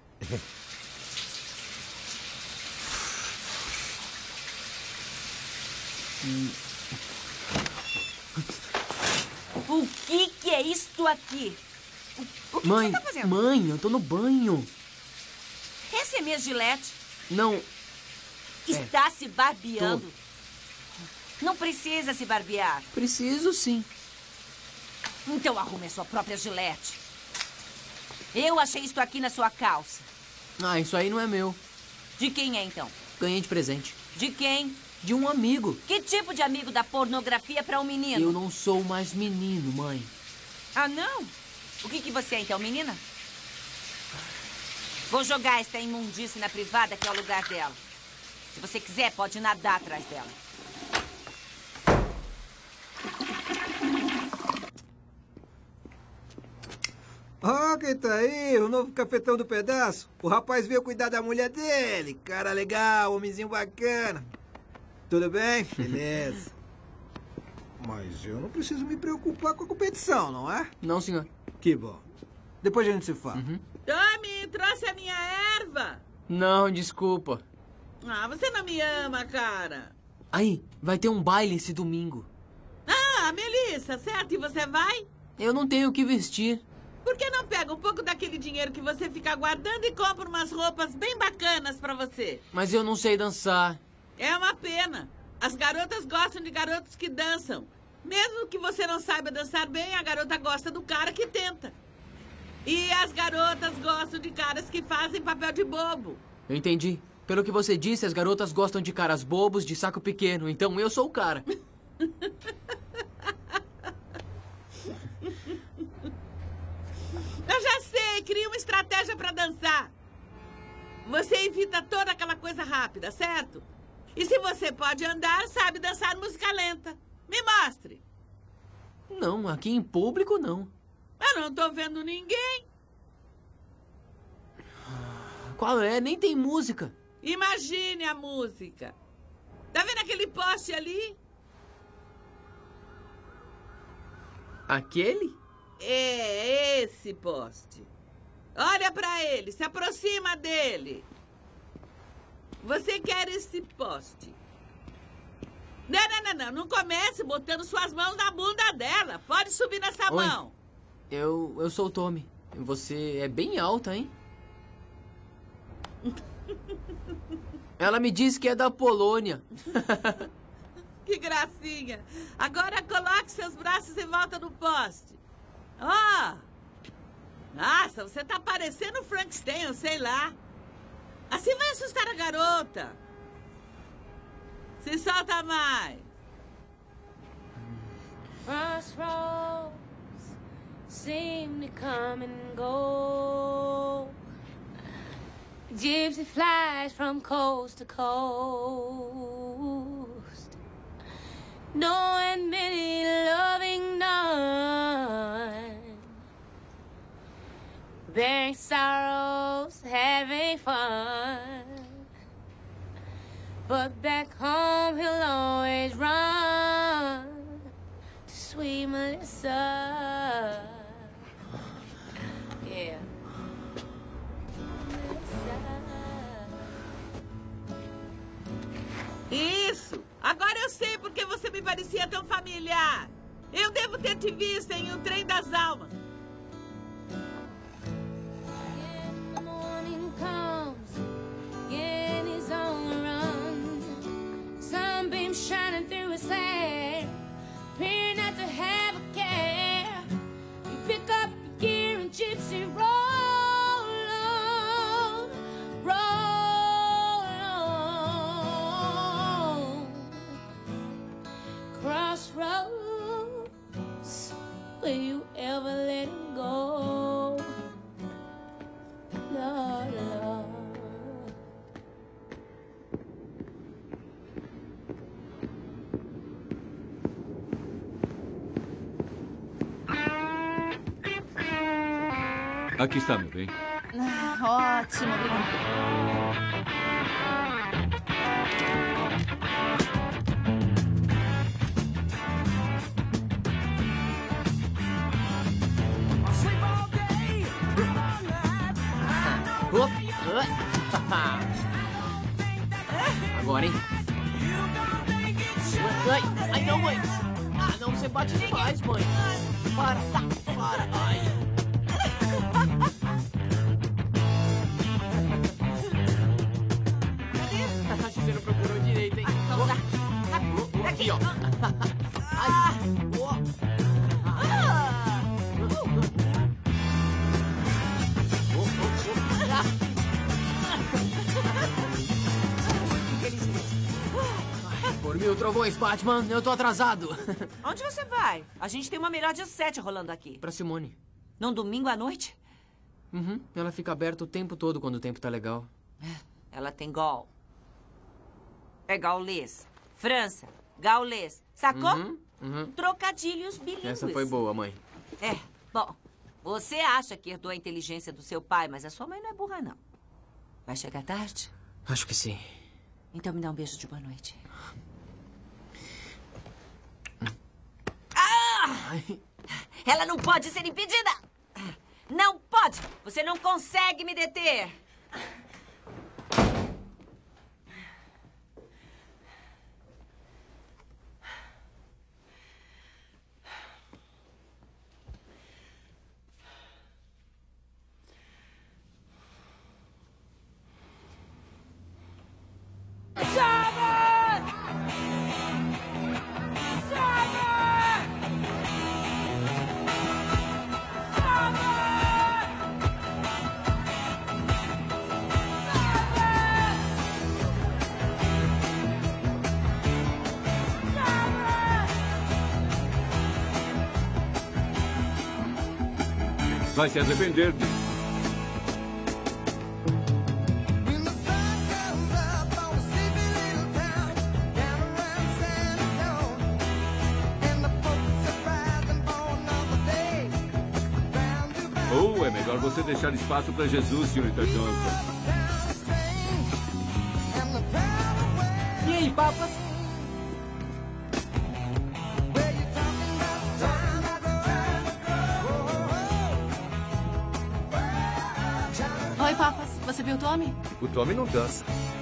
O que é isto aqui? O que Mãe, você tá fazendo? mãe, eu tô no banho. Essa é minha gilete. Não. Está se barbeando. Não precisa se barbear. Preciso, sim. Então arrume a sua própria gilete. Eu achei isto aqui na sua calça. Ah, isso aí não é meu. De quem é, então? Ganhei de presente. De quem? De um amigo. Que tipo de amigo dá pornografia para um menino? Eu não sou mais menino, mãe. Ah, não? O que você é, então, menina? Vou jogar esta imundície na privada, que é o lugar dela. Se você quiser, pode nadar atrás dela. Ó, quem tá aí? O novo cafetão do pedaço. O rapaz veio cuidar da mulher dele. Cara legal, homenzinho bacana. Tudo bem? Beleza. Mas eu não preciso me preocupar com a competição, não é? Não, senhor. Que bom. Depois a gente se fala. Tommy, trouxe a minha erva. Não, desculpa. Ah, você não me ama, cara. Aí, vai ter um baile esse domingo. Ah, Melissa, certo? E você vai? Eu não tenho o que vestir. Por que não pega um pouco daquele dinheiro que você fica guardando e compra umas roupas bem bacanas pra você? Mas eu não sei dançar. É uma pena. As garotas gostam de garotos que dançam. Mesmo que você não saiba dançar bem, a garota gosta do cara que tenta. E as garotas gostam de caras que fazem papel de bobo. Eu entendi. Pelo que você disse, as garotas gostam de caras bobos de saco pequeno. Então eu sou o cara. Eu já sei, cria uma estratégia pra dançar. Você evita toda aquela coisa rápida, certo? E se você pode andar, sabe dançar música lenta. Me mostre. Não, aqui em público não. Eu não tô vendo ninguém. Qual é? Nem tem música. Imagine a música. Tá vendo aquele poste ali? Aquele? É esse poste. Olha pra ele, se aproxima dele. Você quer esse poste. Não comece botando suas mãos na bunda dela. Pode subir nessa Oi. mão. Eu sou o Tommy. Você é bem alta, hein? Ela me disse que é da Polônia. Que gracinha. Agora coloque seus braços em volta do poste. Ó. Nossa, você tá parecendo Frankenstein, eu sei lá. Assim vai assustar a garota. Se solta mais. Crossroads seem to come and go. Gypsy flies from coast to coast, knowing many, loving none, bearing sorrows, having fun. But back home he'll always run to sweet Melissa. Yeah. Isso! Agora eu sei porque você me parecia tão familiar. Eu devo ter te visto em Um Trem das Almas. The morning comes, and he's on the run. Sunbeam shining through his hair, appearing not to have a care. You pick up your gear and gypsy roll on, roll on. Crossroads, will you ever let him go? Lord, Lord. Aqui está, meu bem. Ótimo, obrigada. Agora, hein? Ai, não, mãe. Ah, não, você bate demais, mãe. Para, para. Ai. Você não procurou direito, hein? Vamos lá. Aqui, ó. Ai. Por 1000 trovões, Batman, eu tô atrasado. Onde você vai? A gente tem uma melhor de 7 rolando aqui. Pra Simone. Num domingo à noite? Uhum. Ela fica aberta o tempo todo quando o tempo tá legal. Ela tem gol. É gaulês. França, gaulês. Sacou? Uhum. Trocadilhos bilíngues. Essa foi boa, mãe. Bom, você acha que herdou a inteligência do seu pai, mas a sua mãe não é burra, não. Vai chegar tarde? Acho que sim. Então me dá um beijo de boa noite. Ela não pode ser impedida! Não pode! Você não consegue me deter! Vai se arrepender disso. Ou é melhor você deixar espaço para Jesus, senhorita Johnson. E aí, papas? Oi, papas. Você viu o Tommy? O Tommy não dança.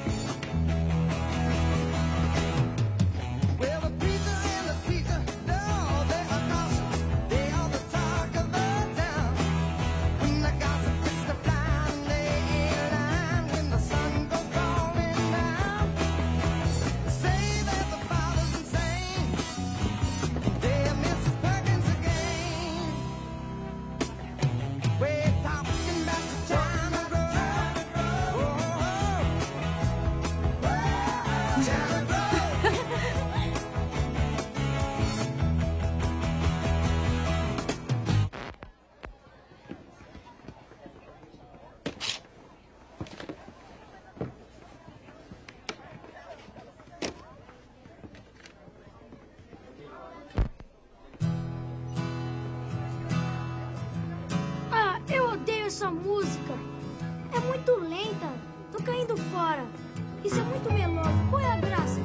Essa música é muito lenta. Tô caindo fora. Isso é muito meloso. Qual é a graça?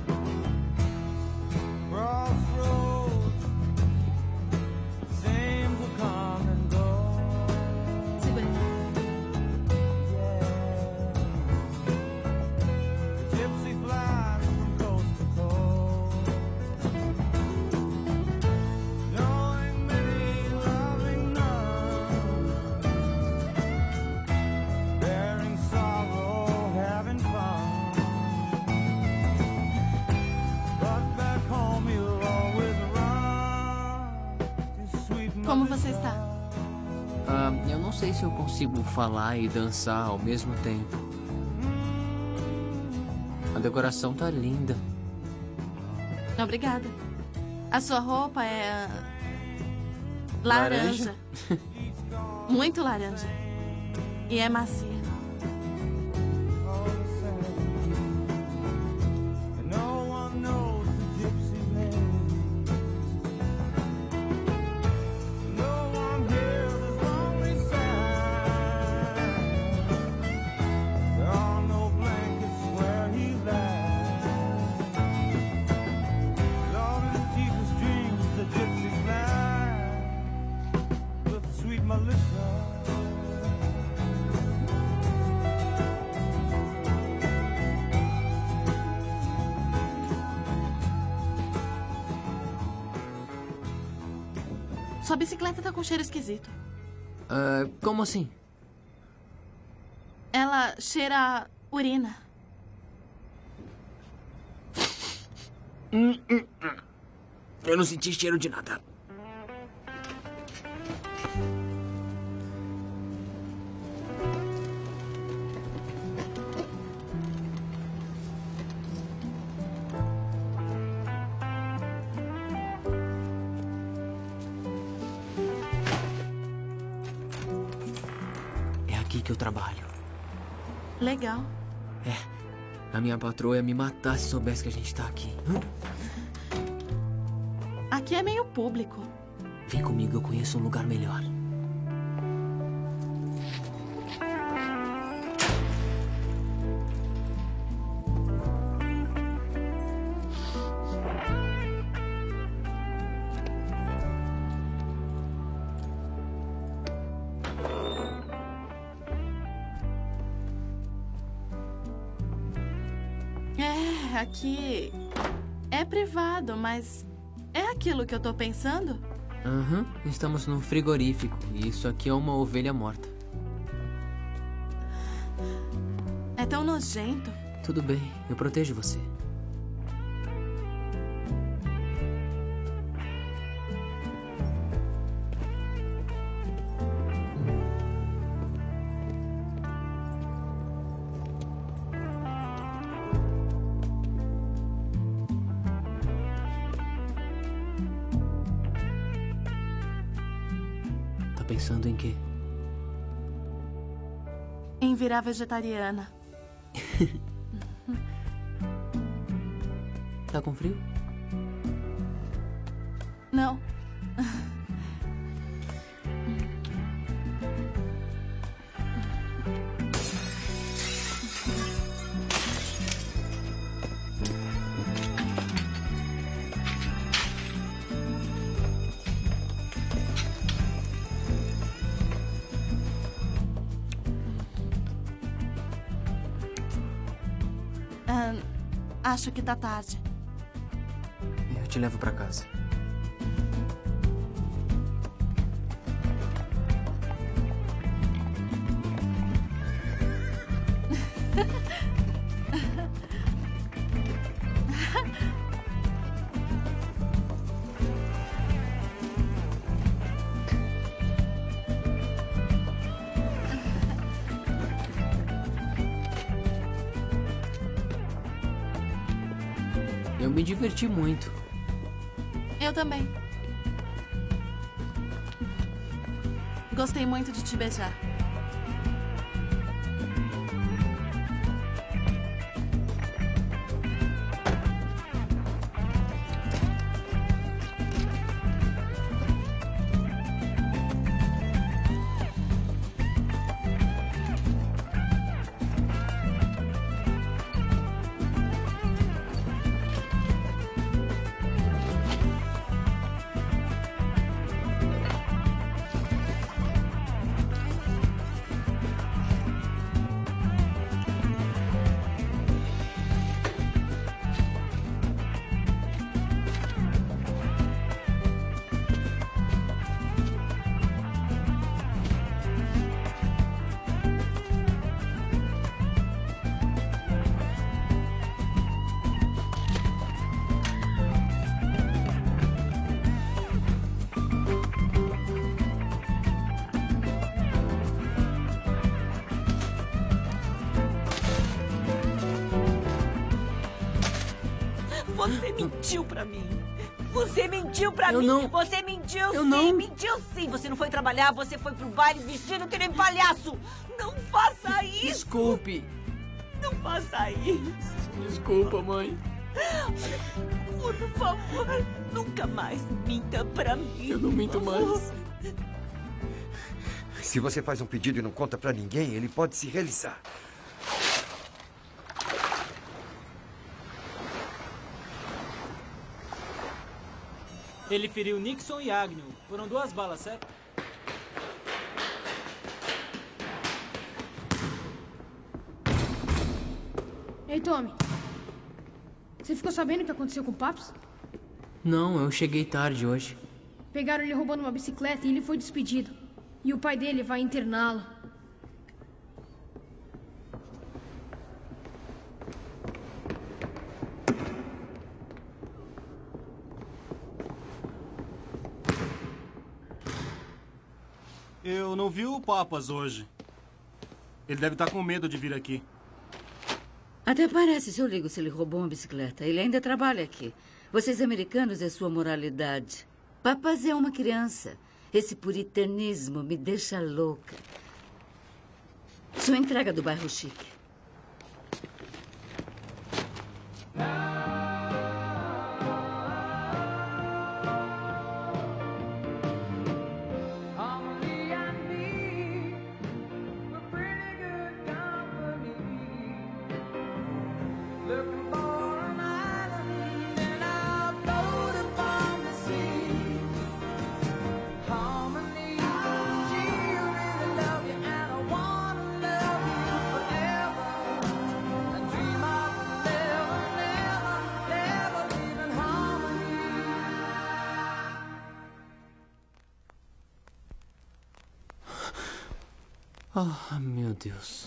Como você está? Eu não sei se eu consigo falar e dançar ao mesmo tempo. A decoração tá linda. Obrigada. A sua roupa é... laranja. Muito laranja. E é macia. Sua bicicleta tá com cheiro esquisito. Como assim? Ela cheira urina. Eu não senti cheiro de nada. que eu trabalho. Legal. A minha patroa ia me matar se soubesse que a gente tá aqui. Aqui é meio público. Vem comigo, eu conheço um lugar melhor. Aqui é privado, mas é aquilo que eu tô pensando? Estamos num frigorífico e isso aqui é uma ovelha morta. É tão nojento. Tudo bem, eu protejo você. Pensando em quê? Em virar vegetariana. Tá com frio? Não. Acho que tá tarde. Eu te levo pra casa. Eu me diverti muito. Eu também. Gostei muito de te beijar. Você mentiu pra mim. Você mentiu pra mim. Não. Você mentiu Eu sim. não. Mentiu sim. Você não foi trabalhar, você foi pro baile vestido que nem palhaço. Não faça isso. Desculpe. Não faça isso. Desculpa, mãe. Por favor, nunca mais minta pra mim. Eu não minto mais. Se você faz um pedido e não conta pra ninguém, ele pode se realizar. Ele feriu Nixon e Agnew. Foram 2 balas, certo? Ei, Tommy. Você ficou sabendo o que aconteceu com o Paps? Não, eu cheguei tarde hoje. Pegaram ele roubando uma bicicleta e ele foi despedido. E o pai dele vai interná-lo. Eu não vi o Papas hoje. Ele deve estar com medo de vir aqui. Até parece, se eu ligo se ele roubou uma bicicleta. Ele ainda trabalha aqui. Vocês americanos é sua moralidade. Papas é uma criança. Esse puritanismo me deixa louca. Sua entrega do bairro chique. Ah, meu Deus.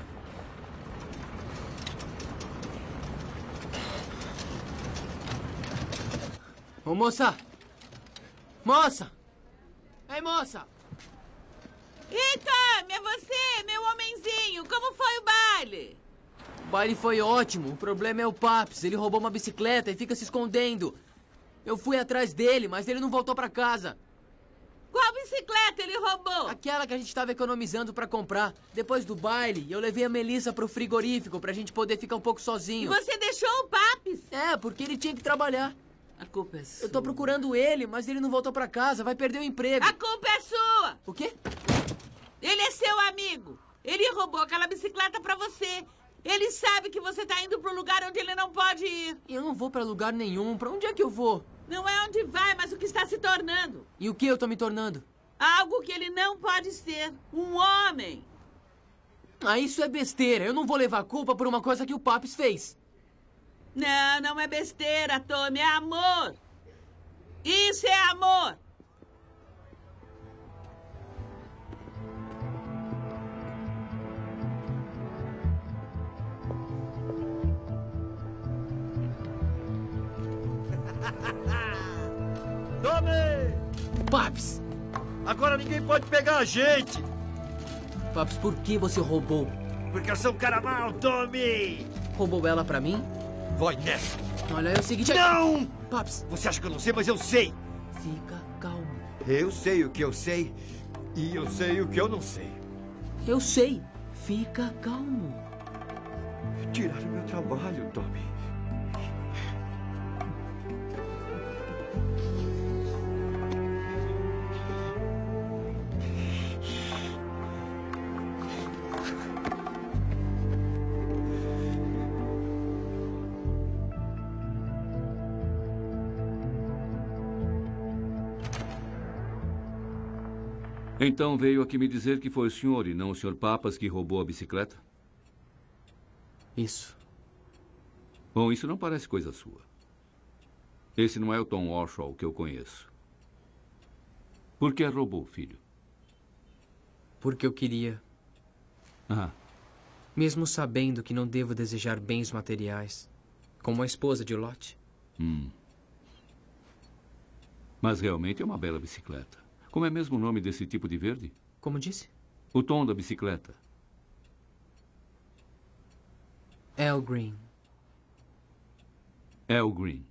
Ô, moça! Moça! Ei, moça! Ih, Tommy, é você, meu homenzinho. Como foi o baile? O baile foi ótimo. O problema é o Paps. Ele roubou uma bicicleta e fica se escondendo. Eu fui atrás dele, mas ele não voltou pra casa. Qual bicicleta ele roubou? Aquela que a gente estava economizando pra comprar. Depois do baile, eu levei a Melissa pro frigorífico pra gente poder ficar um pouco sozinho. E você deixou o Paps? É, porque ele tinha que trabalhar. A culpa é sua. Eu tô procurando ele, mas ele não voltou pra casa. Vai perder o emprego. A culpa é sua! O quê? Ele é seu amigo. Ele roubou aquela bicicleta pra você. Ele sabe que você tá indo pro lugar onde ele não pode ir. Eu não vou pra lugar nenhum. Pra onde é que eu vou? Não é onde vai, mas o que está se tornando. E o que eu tô me tornando? Algo que ele não pode ser. Um homem. Ah, isso é besteira. Eu não vou levar culpa por uma coisa que o Paps fez. Não, não é besteira, Tommy. É amor. Isso é amor. Tommy! Paps! Agora ninguém pode pegar a gente! Paps, por que você roubou? Porque eu sou um cara mau, Tommy! Roubou ela pra mim? Vai nessa! Olha, é o seguinte... Não! Paps! Você acha que eu não sei, mas eu sei! Fica calmo. Eu sei o que eu sei e eu sei o que eu não sei. Eu sei. Fica calmo. Tiraram meu trabalho, Tommy. Então veio aqui me dizer que foi o senhor e não o Sr. Papas que roubou a bicicleta? Isso. Bom, isso não parece coisa sua. Esse não é o Tom Warshaw que eu conheço. Por que roubou, filho? Porque eu queria. Ah. Mesmo sabendo que não devo desejar bens materiais, como a esposa de Lot. Mas realmente é uma bela bicicleta. Como é mesmo o nome desse tipo de verde? Como disse? O tom da bicicleta. El Green. El Green.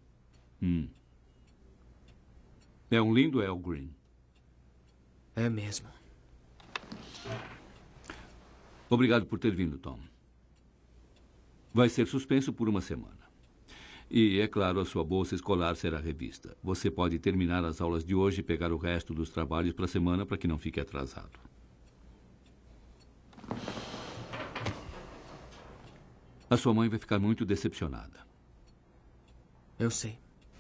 É um lindo El Green. É mesmo. Obrigado por ter vindo, Tom. Vai ser suspenso por uma semana. E, é claro, a sua bolsa escolar será revista. Você pode terminar as aulas de hoje e pegar o resto dos trabalhos para a semana para que não fique atrasado. A sua mãe vai ficar muito decepcionada. Eu sei.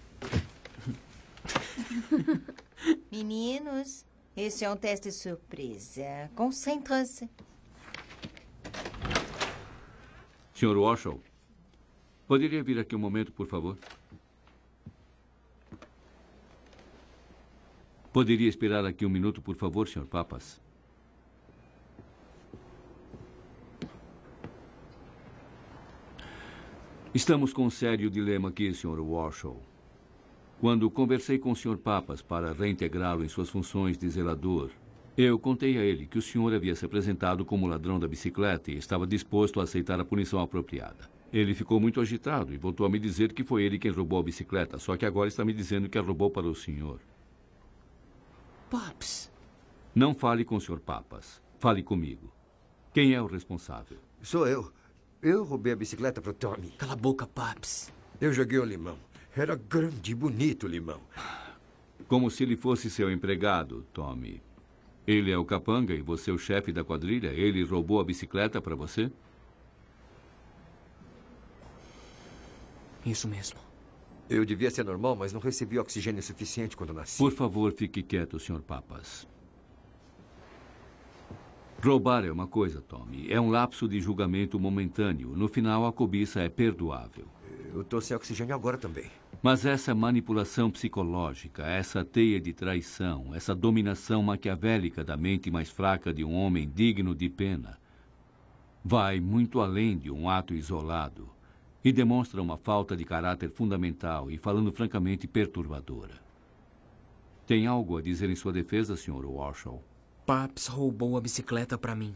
Meninos, esse é um teste surpresa. Concentre-se. Sr. Warshaw, poderia vir aqui um momento, por favor? Poderia esperar aqui um minuto, por favor, Sr. Papas? Estamos com um sério dilema aqui, Sr. Warshaw. Quando conversei com o Sr. Papas para reintegrá-lo em suas funções de zelador, eu contei a ele que o senhor havia se apresentado como ladrão da bicicleta e estava disposto a aceitar a punição apropriada. Ele ficou muito agitado e voltou a me dizer que foi ele quem roubou a bicicleta, só que agora está me dizendo que a roubou para o senhor. Paps. Não fale com o Sr. Papas. Fale comigo. Quem é o responsável? Sou eu. Eu roubei a bicicleta pro Tommy. Cala a boca, Paps. Eu joguei o limão. Era grande e bonito o limão. Como se ele fosse seu empregado, Tommy. Ele é o capanga e você o chefe da quadrilha. Ele roubou a bicicleta para você? Isso mesmo. Eu devia ser normal, mas não recebi oxigênio suficiente quando nasci. Por favor, fique quieto, Sr. Papas. Roubar é uma coisa, Tommy. É um lapso de julgamento momentâneo. No final, a cobiça é perdoável. Eu estou sem oxigênio agora também. Mas essa manipulação psicológica, essa teia de traição, essa dominação maquiavélica da mente mais fraca de um homem digno de pena, vai muito além de um ato isolado e demonstra uma falta de caráter fundamental e, falando francamente, perturbadora. Tem algo a dizer em sua defesa, Sr. Warshaw? Paps roubou a bicicleta para mim.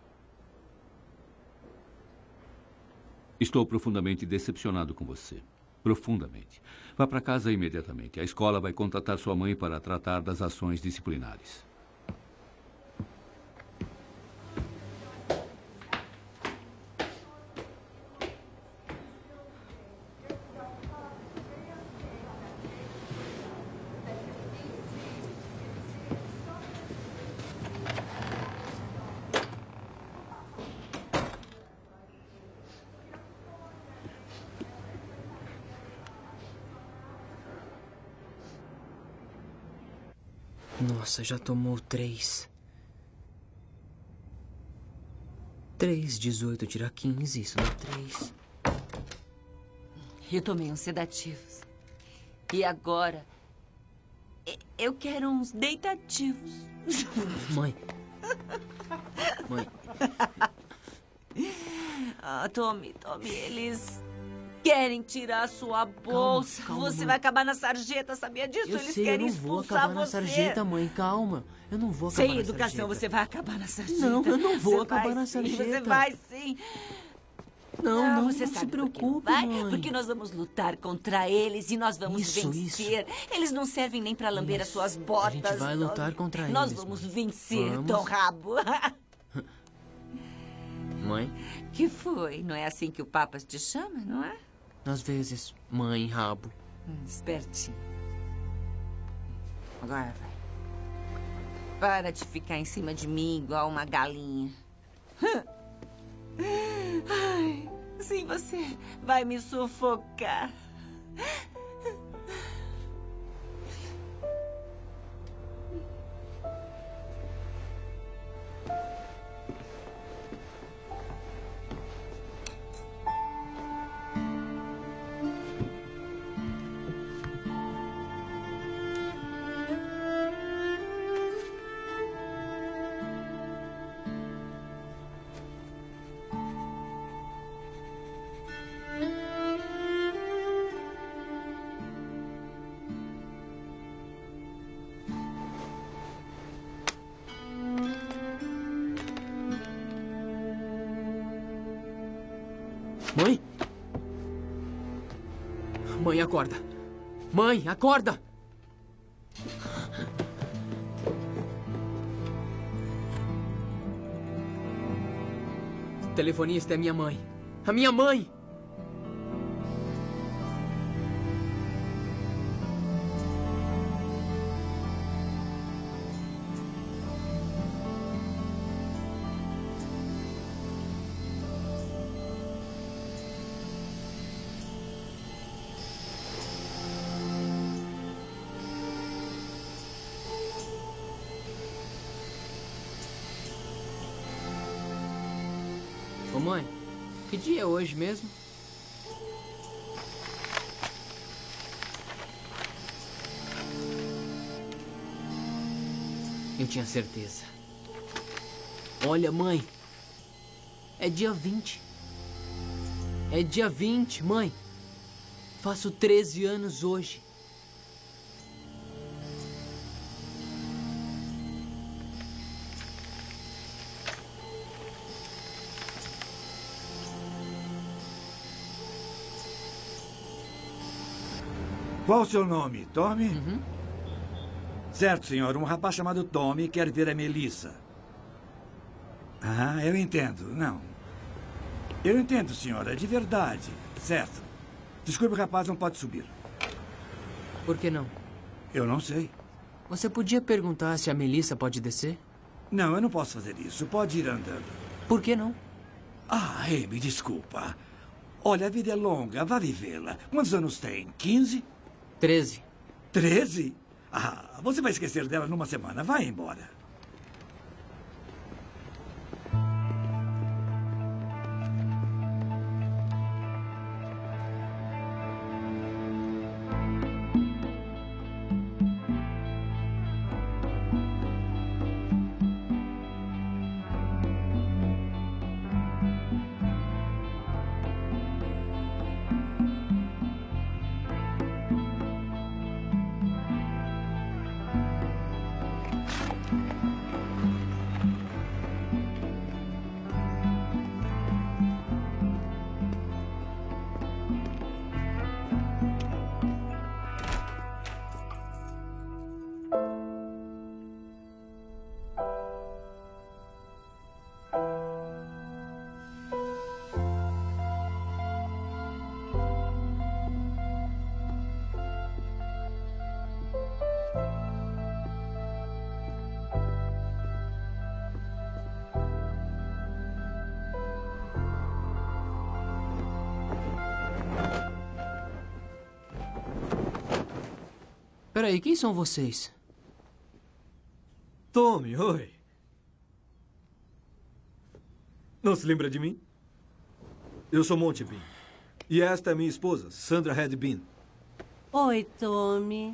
Estou profundamente decepcionado com você. Profundamente. Vá para casa imediatamente. A escola vai contatar sua mãe para tratar das ações disciplinares. Nossa, já tomou 3. 3, 18, tira 15, isso dá 3. Eu tomei uns sedativos. E agora, eu quero uns deitativos. Mãe. Mãe. Tommy, eles querem tirar a sua bolsa. Calma, você mãe. vai acabar na sarjeta, sabia disso? Eles querem eu não vou expulsar acabar na você. sarjeta, mãe, calma. Eu não vou acabar Sem na educação, sarjeta. você vai acabar na sarjeta. Não, eu não vou Você acabar vai na sim, sarjeta. Você vai sim. Não, você não sabe se preocupe, vai? mãe. Porque nós vamos lutar contra eles e nós vamos Isso, vencer. Eles não servem nem para lamber as suas botas. A gente vai lutar contra eles. Nós vamos vencer, Vamos. Tom Rabo. Mãe, Que foi? Não é assim que o Papas te chama, não é? às vezes, mãe, rabo. Espertinho. Agora vai. Para de ficar em cima de mim igual uma galinha. Ai, sim, você vai me sufocar. Mãe? Mãe, acorda. Mãe, acorda! O telefonista é minha mãe. A minha mãe! Ô mãe, que dia é hoje mesmo? Eu tinha certeza. Olha, mãe. É dia 20. É dia 20, mãe. Faço 13 anos hoje. Qual o seu nome? Tommy? Certo, senhor. Um rapaz chamado Tommy quer ver a Melissa. Ah, eu entendo. Não. Eu entendo, senhora. De verdade. Certo. Desculpe, o rapaz não pode subir. Por que não? Eu não sei. Você podia perguntar se a Melissa pode descer? Não, eu não posso fazer isso. Pode ir andando. Por que não? Ah, Amy, desculpa. Olha, a vida é longa. Vá vivê-la. Quantos anos tem? 15? 13. 13? Ah, você vai esquecer dela numa semana. Vai embora. Peraí, quem são vocês? Tommy, oi. Não se lembra de mim? Eu sou Monty Bean. E esta é minha esposa, Sandra Head Bean. Oi, Tommy.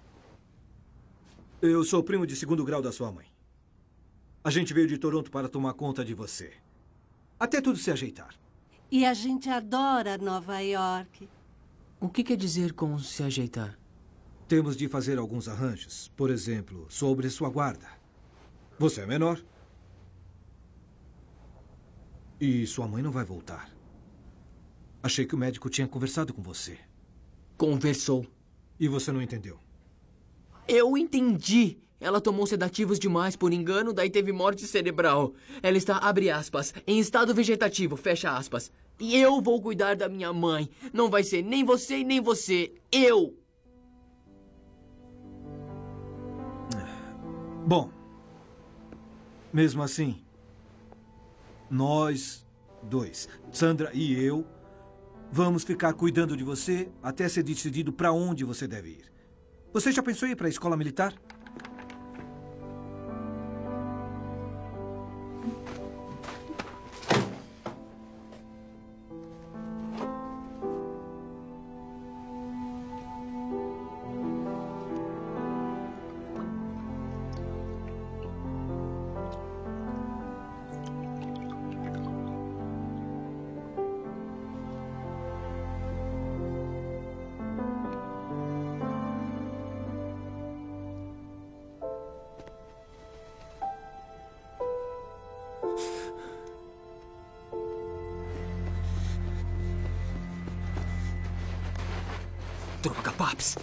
Eu sou primo de segundo grau da sua mãe. A gente veio de Toronto para tomar conta de você. Até tudo se ajeitar. E a gente adora Nova York. O que quer dizer com se ajeitar? Temos de fazer alguns arranjos. Por exemplo, sobre sua guarda. Você é menor. E sua mãe não vai voltar. Achei que o médico tinha conversado com você. Conversou. E você não entendeu? Eu entendi. Ela tomou sedativos demais por engano, daí teve morte cerebral. Ela está, abre aspas, em estado vegetativo, fecha aspas. E eu vou cuidar da minha mãe. Não vai ser nem você e nem você. Eu! Bom, mesmo assim, nós dois, Sandra e eu, vamos ficar cuidando de você até ser decidido para onde você deve ir. Você já pensou em ir para a escola militar? Droga, Paps!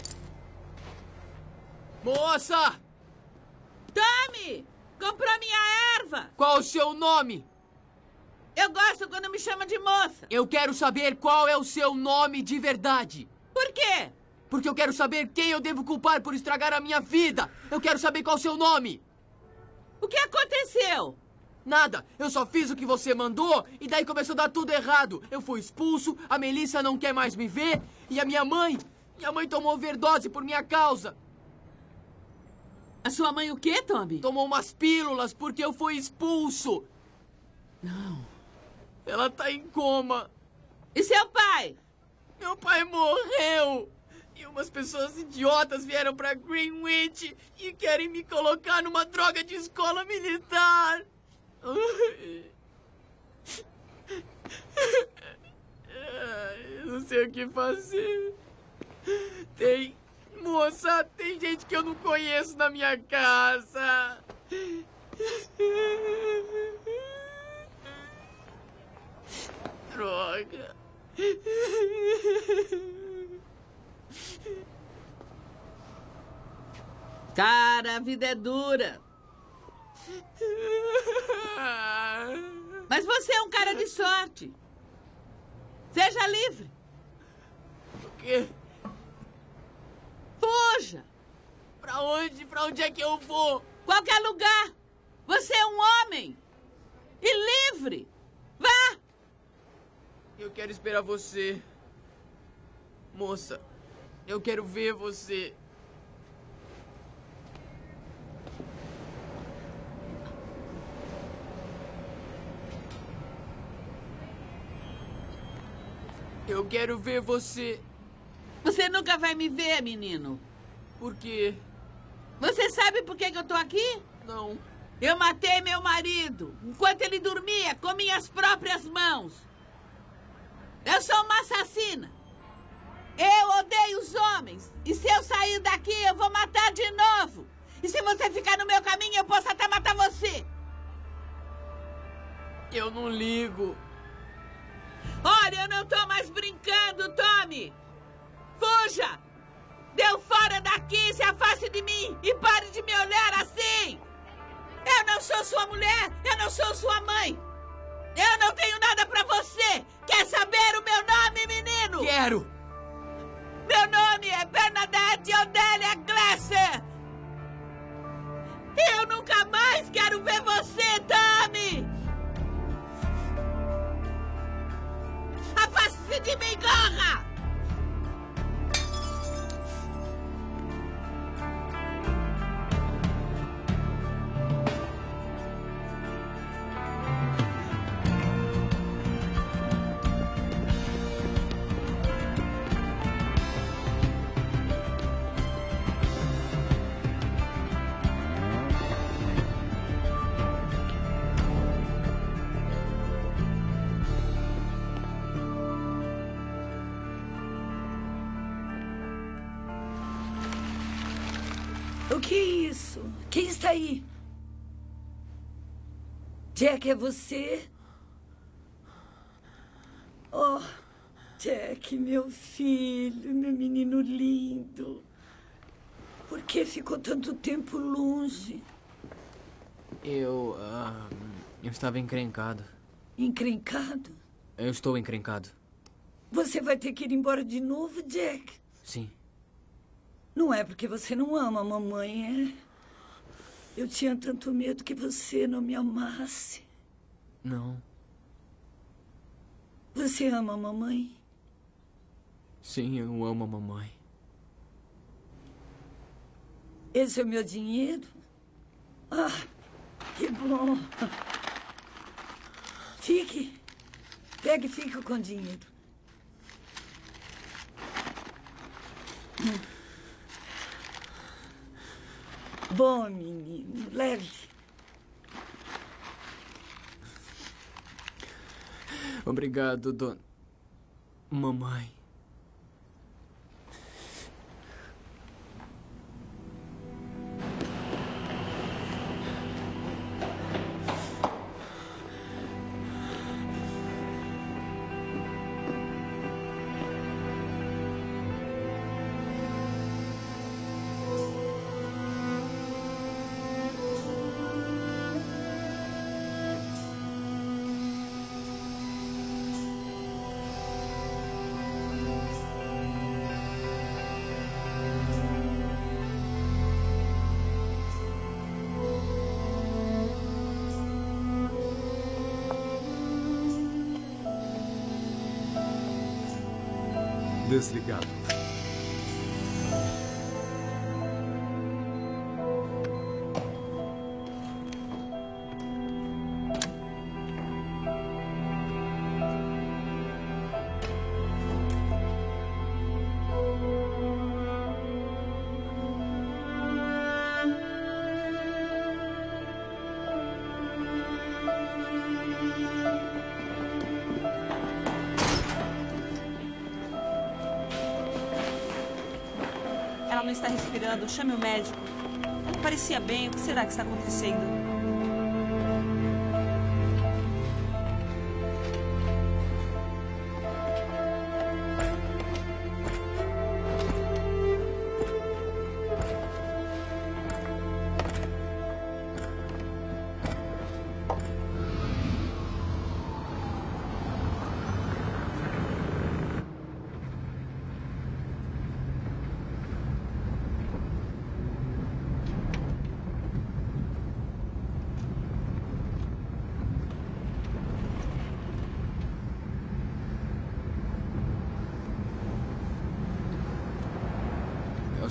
Moça! Tommy! Comprou minha erva! Qual o seu nome? Eu gosto quando me chama de moça. Eu quero saber qual é o seu nome de verdade. Por quê? Porque eu quero saber quem eu devo culpar por estragar a minha vida. Eu quero saber qual é o seu nome. O que aconteceu? Nada. Eu só fiz o que você mandou e daí começou a dar tudo errado. Eu fui expulso, a Melissa não quer mais me ver e a minha mãe tomou overdose por minha causa. A sua mãe o quê, Tommy? Tomou umas pílulas porque eu fui expulso. Não. Ela tá em coma. E seu pai? Meu pai morreu. E umas pessoas idiotas vieram pra Greenwich e querem me colocar numa droga de escola militar. Eu não sei o que fazer. Moça, tem gente que eu não conheço na minha casa. Droga. Cara, a vida é dura. Mas você é um cara de sorte. Seja livre. O quê? Fuja. Pra onde? Pra onde é que eu vou? Qualquer lugar. Você é um homem. E livre. Vá. Eu quero esperar você. Moça, eu quero ver você. Eu quero ver você. Você nunca vai me ver, menino. Por quê? Você sabe por que eu tô aqui? Não. Eu matei meu marido enquanto ele dormia com minhas próprias mãos. Eu sou uma assassina. Eu odeio os homens. E se eu sair daqui, eu vou matar de novo. E se você ficar no meu caminho, eu posso até matar você. Eu não ligo. Olha, eu não tô mais brincando, Tommy. Fuja! Deu fora daqui, se afaste de mim e pare de me olhar assim. Eu não sou sua mulher, eu não sou sua mãe. Eu não tenho nada pra você. Quer saber o meu nome, menino? Quero. Meu nome é Bernadette Odelia Glasser. Eu nunca mais quero ver você, Tommy. Afaste-se de mim, gorra! O que é isso? Quem está aí? Jack, é você? Oh, Jack, meu filho, meu menino lindo. Por que ficou tanto tempo longe? Eu estava encrencado. Encrencado? Eu estou encrencado. Você vai ter que ir embora de novo, Jack? Sim. Não é porque você não ama a mamãe, é? Eu tinha tanto medo que você não me amasse. Não. Você ama a mamãe? Sim, eu amo a mamãe. Esse é o meu dinheiro? Ah, que bom. Fique. Pegue e fique com o dinheiro. Bom, menino, leve. Obrigado, dona... Mamãe. Desligado. Ela não está respirando. Chame o médico. Ela parecia bem. O que será que está acontecendo?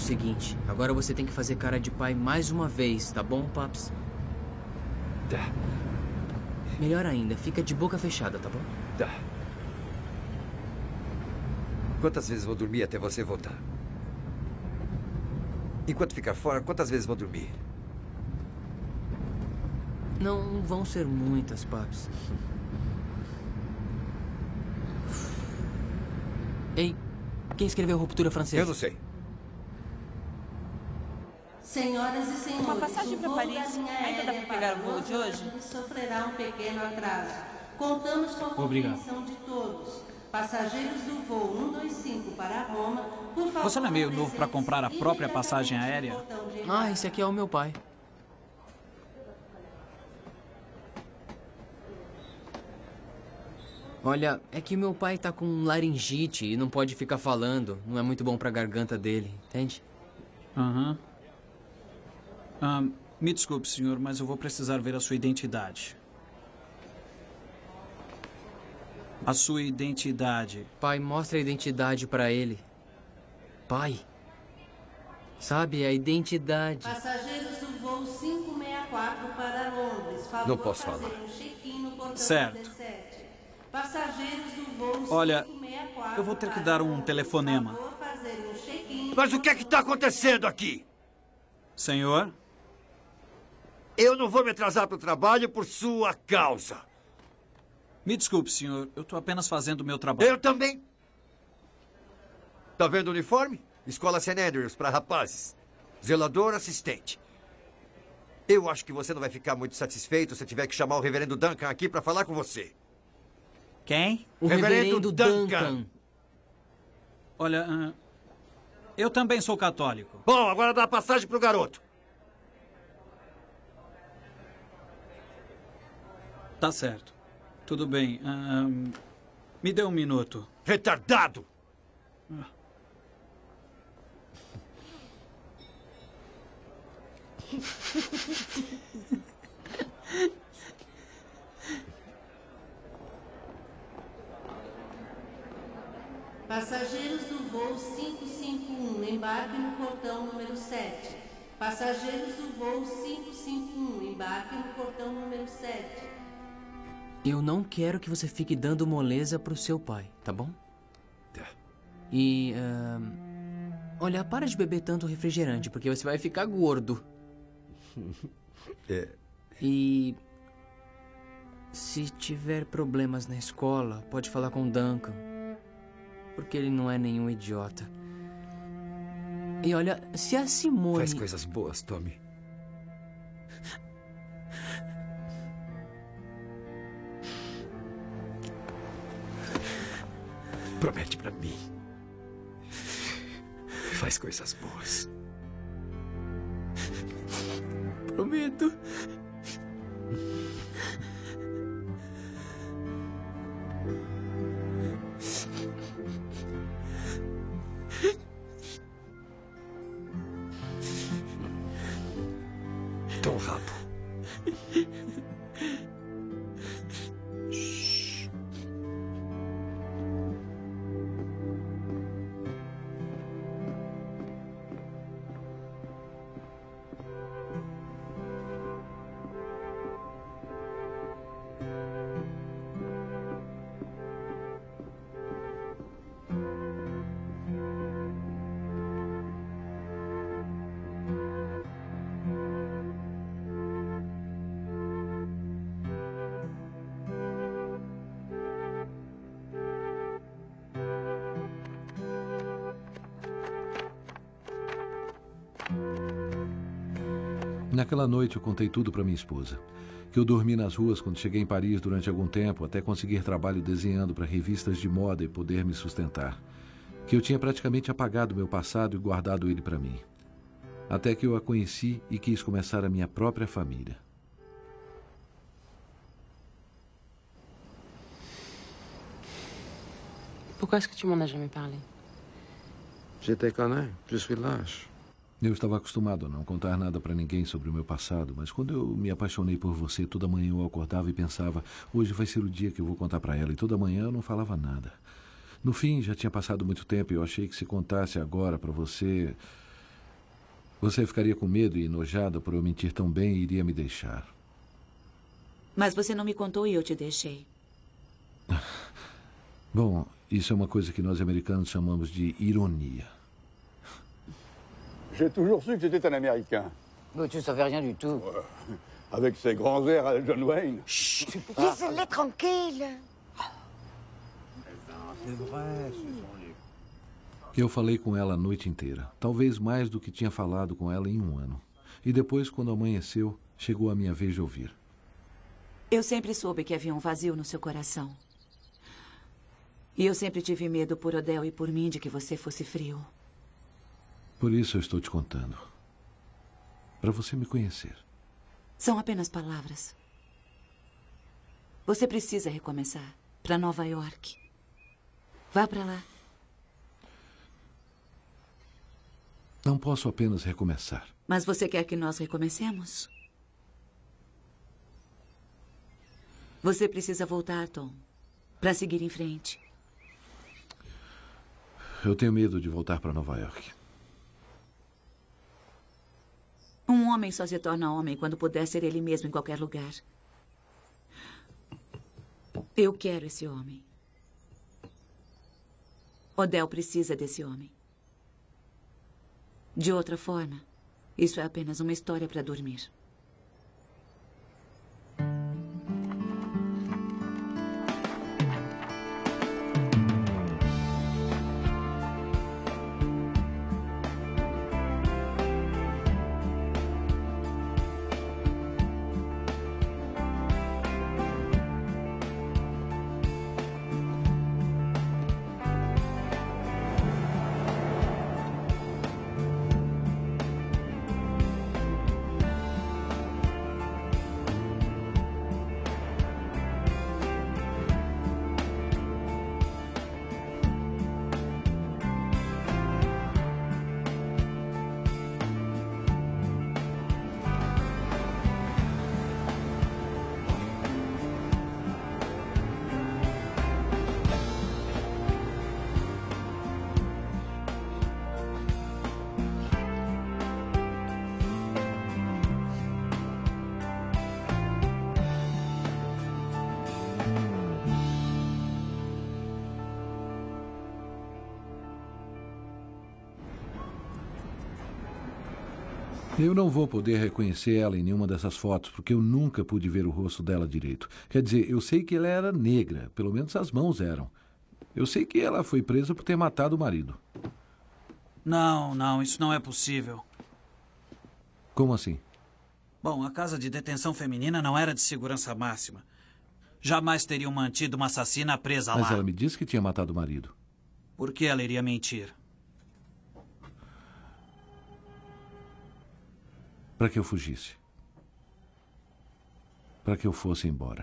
seguinte. Agora você tem que fazer cara de pai mais uma vez, tá bom, Paps? Tá. Melhor ainda, fica de boca fechada, tá bom? Tá. Quantas vezes vou dormir até você voltar? Enquanto ficar fora, quantas vezes vou dormir? Não vão ser muitas, Paps. Ei, quem escreveu Ruptura Francesa? Eu não sei. Senhoras e senhores, Uma passagem para o voo Paris. da linha Ainda dá aérea para pegar o para voo Los de hoje? Angeles sofrerá um pequeno atraso. Contamos com a Obrigado. compreensão de todos. Passageiros do voo 125 para Roma, por favor... Você não é meio novo para comprar a própria passagem aérea? Ah, esse aqui é o meu pai. Olha, é que meu pai tá com laringite e não pode ficar falando. Não é muito bom pra garganta dele, entende? Aham. Me desculpe, senhor, mas eu vou precisar ver a sua identidade. A sua identidade. Pai, mostra a identidade pra ele. Pai. Sabe, a identidade. Passageiros do voo 564 para Londres, favor Não posso fazer falar. um check-in no portão Certo. 17. Passageiros do voo Olha, 564 eu vou ter que dar um telefonema. favor fazer um check-in. Mas o que é que está acontecendo aqui? Senhor? Eu não vou me atrasar para o trabalho por sua causa. Me desculpe, senhor. Eu estou apenas fazendo o meu trabalho. Eu também. Tá vendo o uniforme? Escola St. Andrews para rapazes. Zelador assistente. Eu acho que você não vai ficar muito satisfeito se tiver que chamar o reverendo Duncan aqui para falar com você. Quem? O reverendo Duncan. Olha, eu também sou católico. Bom, agora dá passagem pro garoto. Tá certo. Tudo bem. Me dê um minuto. Retardado! Passageiros do voo 551, embarque no portão número 7. Passageiros do voo 551, embarque no portão número 7. Eu não quero que você fique dando moleza pro seu pai, tá bom? Tá. E, olha, para de beber tanto refrigerante, porque você vai ficar gordo. É. E se tiver problemas na escola, pode falar com o Duncan. Porque ele não é nenhum idiota. E olha, se a Simone... Faz coisas boas, Tommy. Promete pra mim. Faz coisas boas. Prometo. Tom Rabo. Naquela noite eu contei tudo para minha esposa. Que eu dormi nas ruas quando cheguei em Paris durante algum tempo, até conseguir trabalho desenhando para revistas de moda e poder me sustentar. Que eu tinha praticamente apagado meu passado e guardado ele para mim. Até que eu a conheci e quis começar a minha própria família. Pourquoi est-ce que tu m'en as jamais parlé? Je te connais, je suis lâche. Eu estava acostumado a não contar nada para ninguém sobre o meu passado, mas quando eu me apaixonei por você, toda manhã eu acordava e pensava, hoje vai ser o dia que eu vou contar para ela, e toda manhã eu não falava nada. No fim, já tinha passado muito tempo e eu achei que se contasse agora para você, Você ficaria com medo e enojada por eu mentir tão bem e iria me deixar. Mas você não me contou e eu te deixei. Bom, isso é uma coisa que nós americanos chamamos de ironia. J'ai toujours su que c'était un Américain. Mais tu savais rien du tout. Avec ses grands airs à la John Wayne. Chut, laissez-les tranquille. C'est vrai, Eu falei com ela a noite inteira, talvez mais do que tinha falado com ela em um ano. E depois, quando amanheceu, chegou a minha vez de ouvir. Eu sempre soube que havia um vazio no seu coração. E eu sempre tive medo por Odell e por mim de que você fosse frio. Por isso eu estou te contando. Para você me conhecer. São apenas palavras. Você precisa recomeçar. Para Nova York. Vá para lá. Não posso apenas recomeçar. Mas você quer que nós recomecemos? Você precisa voltar, Tom. Para seguir em frente. Eu tenho medo de voltar para Nova York. Um homem só se torna homem quando puder ser ele mesmo em qualquer lugar. Eu quero esse homem. Odell precisa desse homem. De outra forma, isso é apenas uma história para dormir. Eu não vou poder reconhecer ela em nenhuma dessas fotos, porque eu nunca pude ver o rosto dela direito. Quer dizer, eu sei que ela era negra, pelo menos as mãos eram. Eu sei que ela foi presa por ter matado o marido. Não, isso não é possível. Como assim? Bom, a casa de detenção feminina não era de segurança máxima. Jamais teriam mantido uma assassina presa lá. Mas ela me disse que tinha matado o marido. Por que ela iria mentir? Para que eu fugisse. Para que eu fosse embora.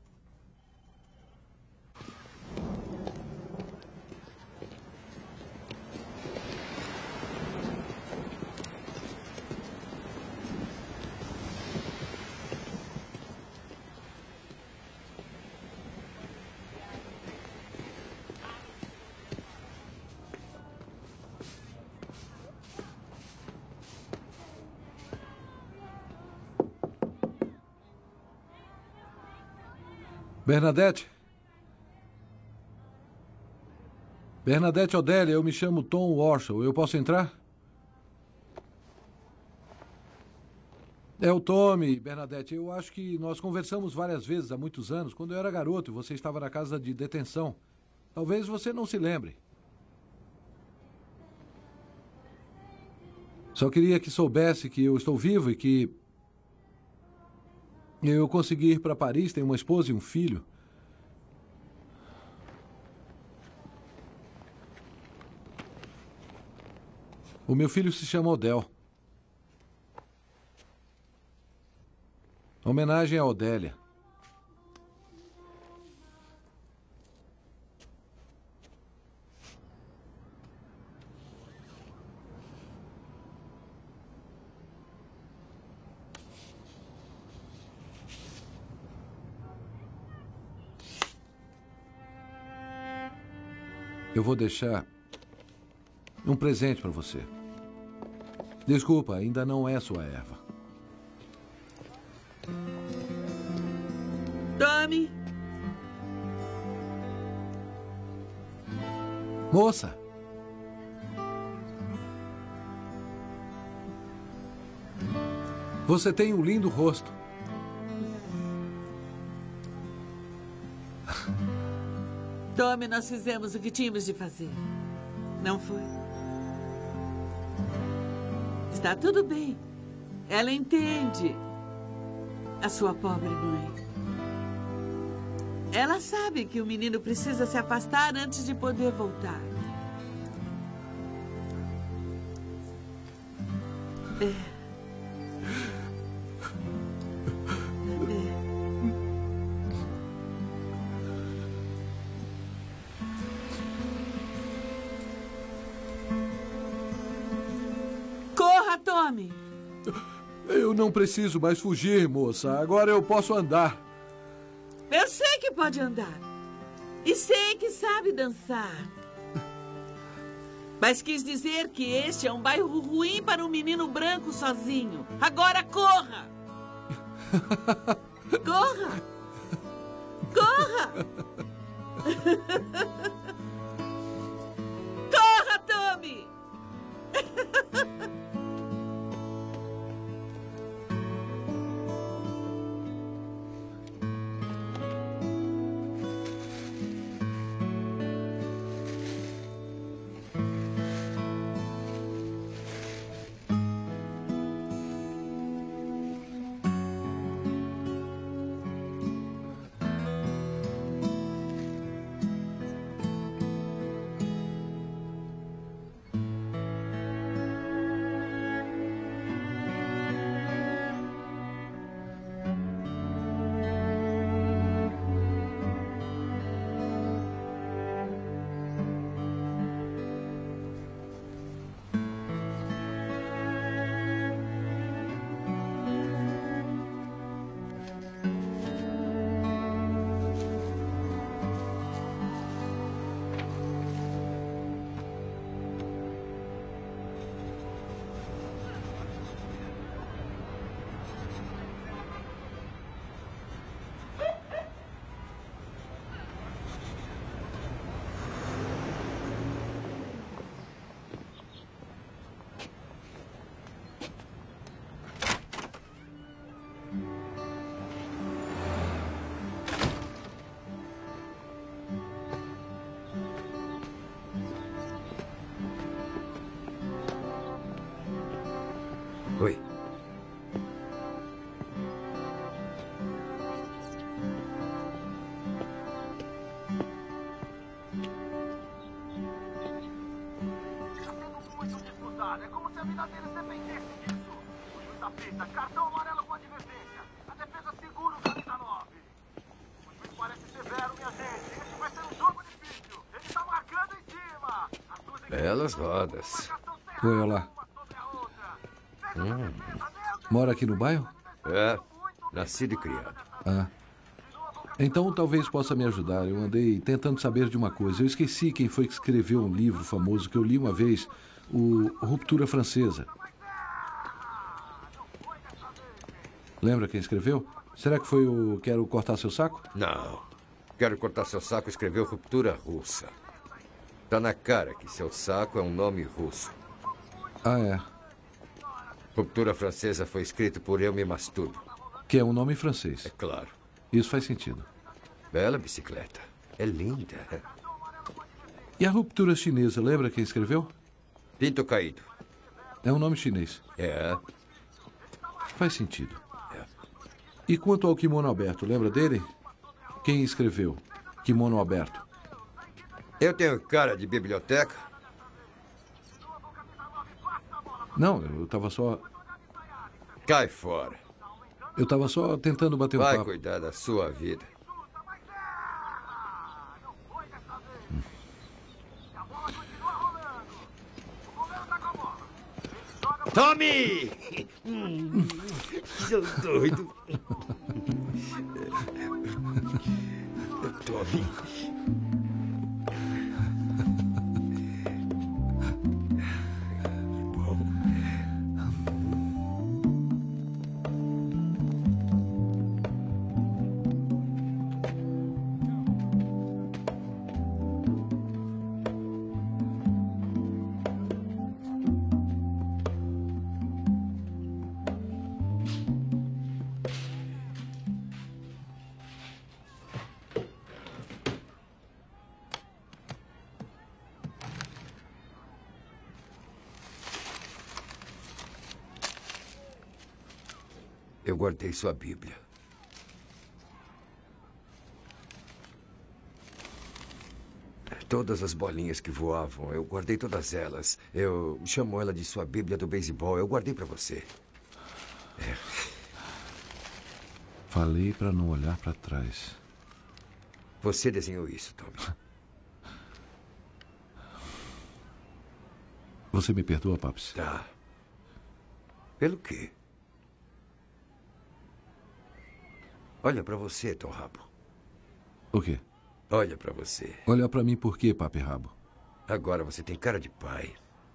Bernadette? Bernadette Odélia, eu me chamo Tom Warshall. Eu posso entrar? É o Tommy, Bernadette. Eu acho que nós conversamos várias vezes há muitos anos, quando eu era garoto e você estava na casa de detenção. Talvez você não se lembre. Só queria que soubesse que eu estou vivo e que eu consegui ir para Paris, tenho uma esposa e um filho. O meu filho se chama Odell. Homenagem a Odélia. Eu vou deixar um presente para você. Desculpa, ainda não é sua erva. Tommy! Moça! Você tem um lindo rosto. Tommy, nós fizemos o que tínhamos de fazer. Não foi? Está tudo bem. Ela entende. A sua pobre mãe. Ela sabe que o menino precisa se afastar antes de poder voltar. Corra, Tommy! Eu não preciso mais fugir, moça. Agora eu posso andar. Eu sei que pode andar. E sei que sabe dançar. Mas quis dizer que este é um bairro ruim para um menino branco sozinho. Agora corra! Corra! Corra! Corra, Tommy! Oi. É como se a vida deles dependesse disso. O juiz apita, cartão amarelo com advertência. A defesa segura o camisa 9. O juiz parece severo, minha gente. Esse vai ser um jogo difícil. Ele tá marcando em cima. Belas rodas. Oi, olá. Mora aqui no bairro? É, nascido e criado. Ah. Então talvez possa me ajudar. Eu andei tentando saber de uma coisa. Eu esqueci quem foi que escreveu um livro famoso que eu li uma vez, o Ruptura Francesa. Lembra quem escreveu? Será que foi o Quero Cortar Seu Saco? Não. Quero Cortar Seu Saco escreveu Ruptura Russa. Tá na cara que seu saco é um nome russo. Ah, é. Ruptura Francesa foi escrito por Eu Me Masturbo. Que é um nome francês. É claro. Isso faz sentido. Bela bicicleta. É linda. E a Ruptura Chinesa, lembra quem escreveu? Pinto Caído. É um nome chinês. É. Faz sentido. É. E quanto ao Kimono Aberto, lembra dele? Quem escreveu Kimono Aberto? Eu tenho cara de biblioteca? Não, eu estava só... Cai fora. Eu estava só tentando bater um papo. Vai cuidar da sua vida. Tommy! Seu doido. Tommy. Eu guardei sua Bíblia. Todas as bolinhas que voavam, eu guardei todas elas. Eu chamo ela de sua Bíblia do beisebol. Eu guardei para você. Falei para não olhar para trás. Você desenhou isso, Tommy. Você me perdoa, Paps? Tá. Pelo quê? Olha para você, Tom Rabo. O quê? Olha para você. Olha para mim por quê, Papi Rabo? Agora você tem cara de pai.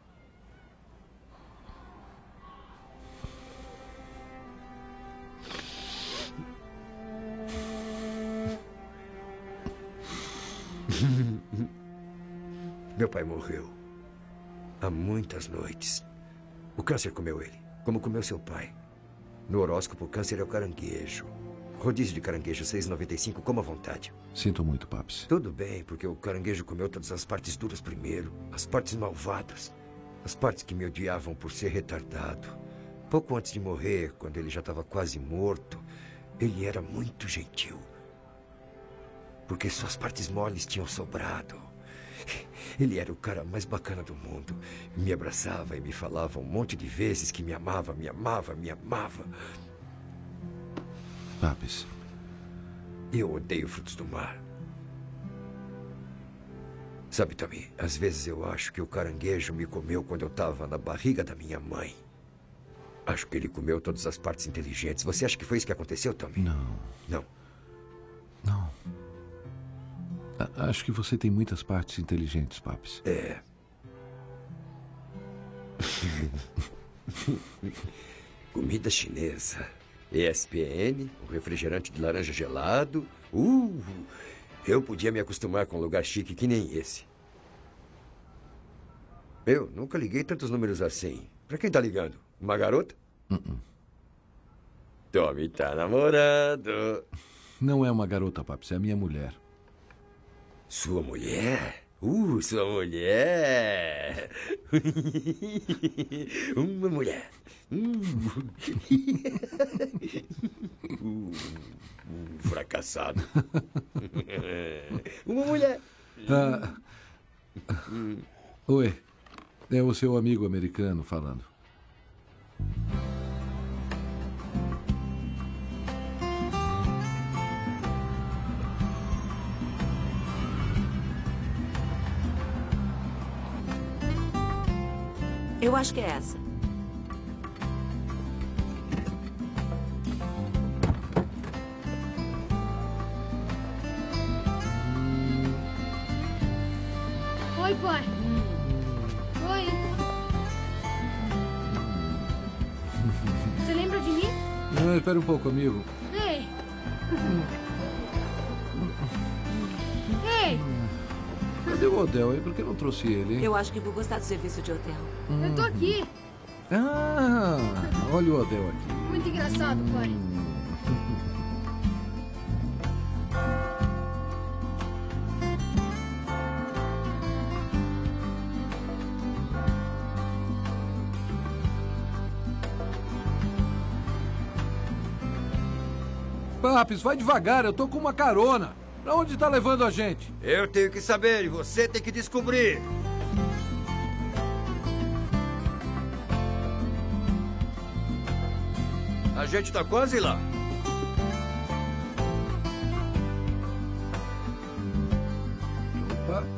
Meu pai morreu há muitas noites. O câncer comeu ele, como comeu seu pai. No horóscopo, o câncer é o caranguejo. Rodízio de caranguejo, 6,95, coma à vontade. Sinto muito, Paps. Tudo bem, porque o caranguejo comeu todas as partes duras primeiro. As partes malvadas. As partes que me odiavam por ser retardado. Pouco antes de morrer, quando ele já estava quase morto, ele era muito gentil. Porque suas partes moles tinham sobrado. Ele era o cara mais bacana do mundo. Me abraçava e me falava um monte de vezes que me amava, me amava, me amava. Paps. Eu odeio frutos do mar. Sabe, Tommy, às vezes eu acho que o caranguejo me comeu quando eu estava na barriga da minha mãe. Acho que ele comeu todas as partes inteligentes. Você acha que foi isso que aconteceu, Tommy? Não. Não. Não. Acho que você tem muitas partes inteligentes, Paps. É. Comida chinesa. ESPN, um refrigerante de laranja gelado. Eu podia me acostumar com um lugar chique que nem esse. Eu nunca liguei tantos números assim. Pra quem tá ligando? Uma garota? Tommy tá namorando. Não é uma garota, Paps, é a minha mulher. Sua mulher? Sua mulher. Uma mulher. Fracassado. Uma mulher. Oi, é o seu amigo americano falando. Eu acho que é essa. Oi, pai. Oi. Você lembra de mim? Não, espera um pouco, amigo. Ei. Ei. Cadê o Odell, hein? Por que não trouxe ele, hein? Eu acho que vou gostar do serviço de hotel. Eu tô aqui. Olha o Odell aqui. Muito engraçado, pai. Paps, vai devagar, eu tô com uma carona. Pra onde tá levando a gente? Eu tenho que saber e você tem que descobrir. A gente tá quase lá. Opa.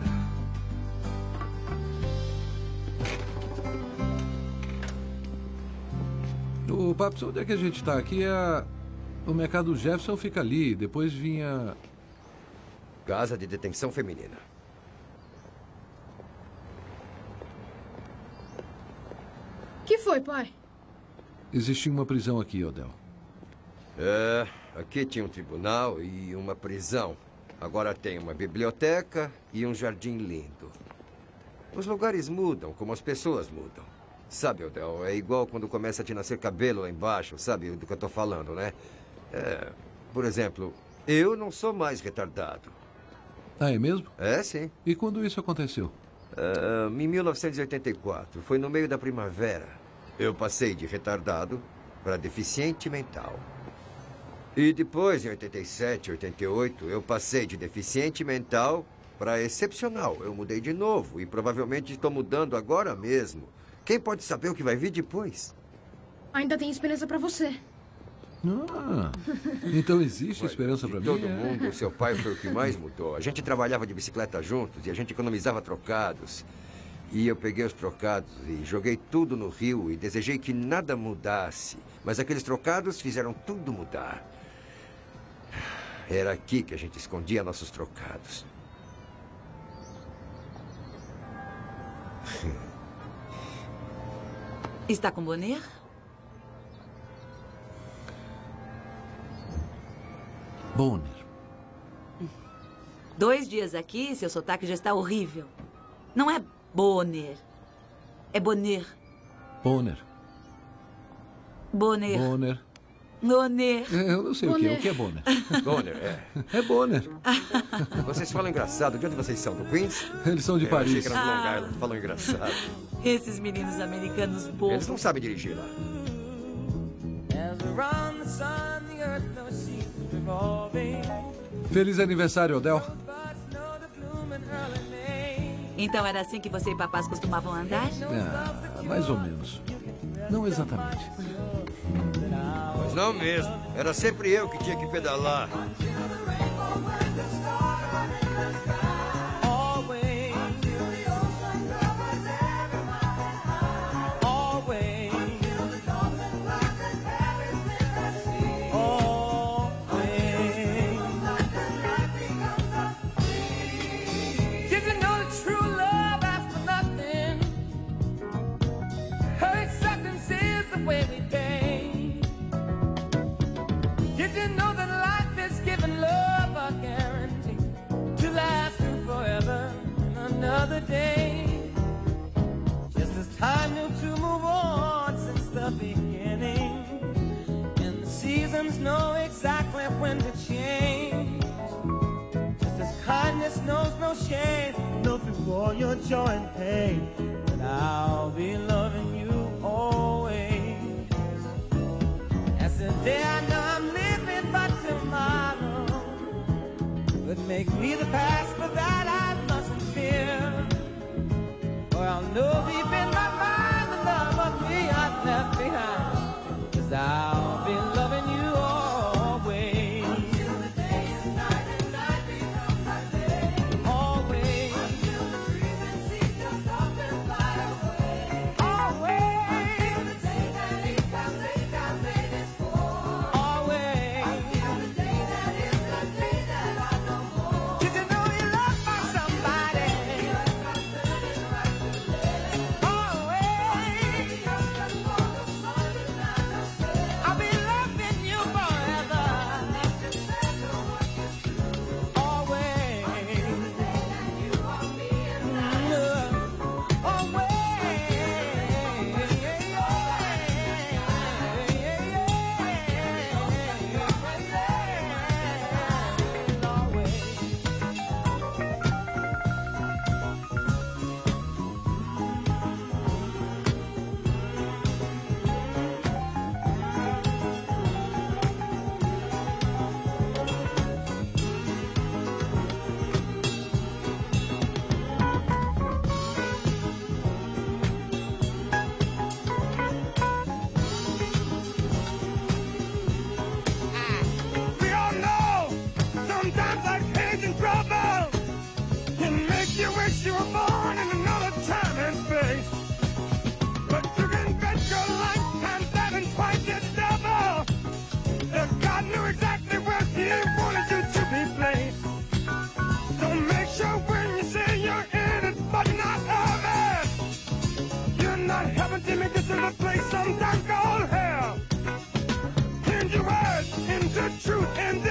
Ô, Paps, onde é que a gente tá? Aqui é... O mercado Jefferson fica ali, depois vinha... Casa de detenção feminina. Que foi, pai? Existia uma prisão aqui, Odell. Aqui tinha um tribunal e uma prisão. Agora tem uma biblioteca e um jardim lindo. Os lugares mudam, como as pessoas mudam. Sabe, Odell, é igual quando começa a te nascer cabelo lá embaixo, sabe do que eu tô falando, né? Por exemplo, eu não sou mais retardado. Ah, é mesmo? É, sim. E quando isso aconteceu? Em 1984. Foi no meio da primavera. Eu passei de retardado para deficiente mental. E depois, em 87, 88, eu passei de deficiente mental para excepcional. Eu mudei de novo e provavelmente estou mudando agora mesmo. Quem pode saber o que vai vir depois? Ainda tem esperança para você. Ah, então existe esperança para mim? Todo mundo, o seu pai foi o que mais mudou. A gente trabalhava de bicicleta juntos e a gente economizava trocados. E eu peguei os trocados e joguei tudo no rio e desejei que nada mudasse. Mas aqueles trocados fizeram tudo mudar. Era aqui que a gente escondia nossos trocados. Está com Bonner? Bonner. 2 dias aqui, seu sotaque já está horrível. Não é Bonner. É Bonner. Bonner. Bonner. Bonner. Bonner. Eu não sei Bonner. o que é Bonner. Bonner, é. É Bonner. Vocês falam engraçado. De onde vocês são? Do Queens? Eles são de Eu achei Paris. que era do Long Island. Falam engraçado. Esses meninos americanos bobos. Eles não sabem dirigir lá. Feliz aniversário, Odell. Então era assim que você e papás costumavam andar? Ah, mais ou menos. Não exatamente. Mas não mesmo. Era sempre eu que tinha que pedalar. Another day, just as time knew to move on since the beginning, and the seasons know exactly when to change. Just as kindness knows no shame, know through all your joy and pain, that I'll be loving you always. As the day I know I'm living, but tomorrow could make me the past, but that I mustn't fear. For I'll know deep in my mind the love of me I've left behind, 'cause I'll be loving you always. Until the day is night and night becomes my day. Always. Until the breeze exceeds your soft and fly away. Always. Until the day that is God made us for. Always. Until the day that is the day that I know more. Did you know you loved by somebody? I'll be loving you forever. Always. We all know sometimes like pains and trouble can make you wish you were born in another time and space. But you can bet your lifetime seven twice its double. If God knew exactly where He wanted you to be placed. So make sure when you say you're in it, but not of it. You're not heaven, Jimmy. This is a place sometimes called hell. Change your words into truth and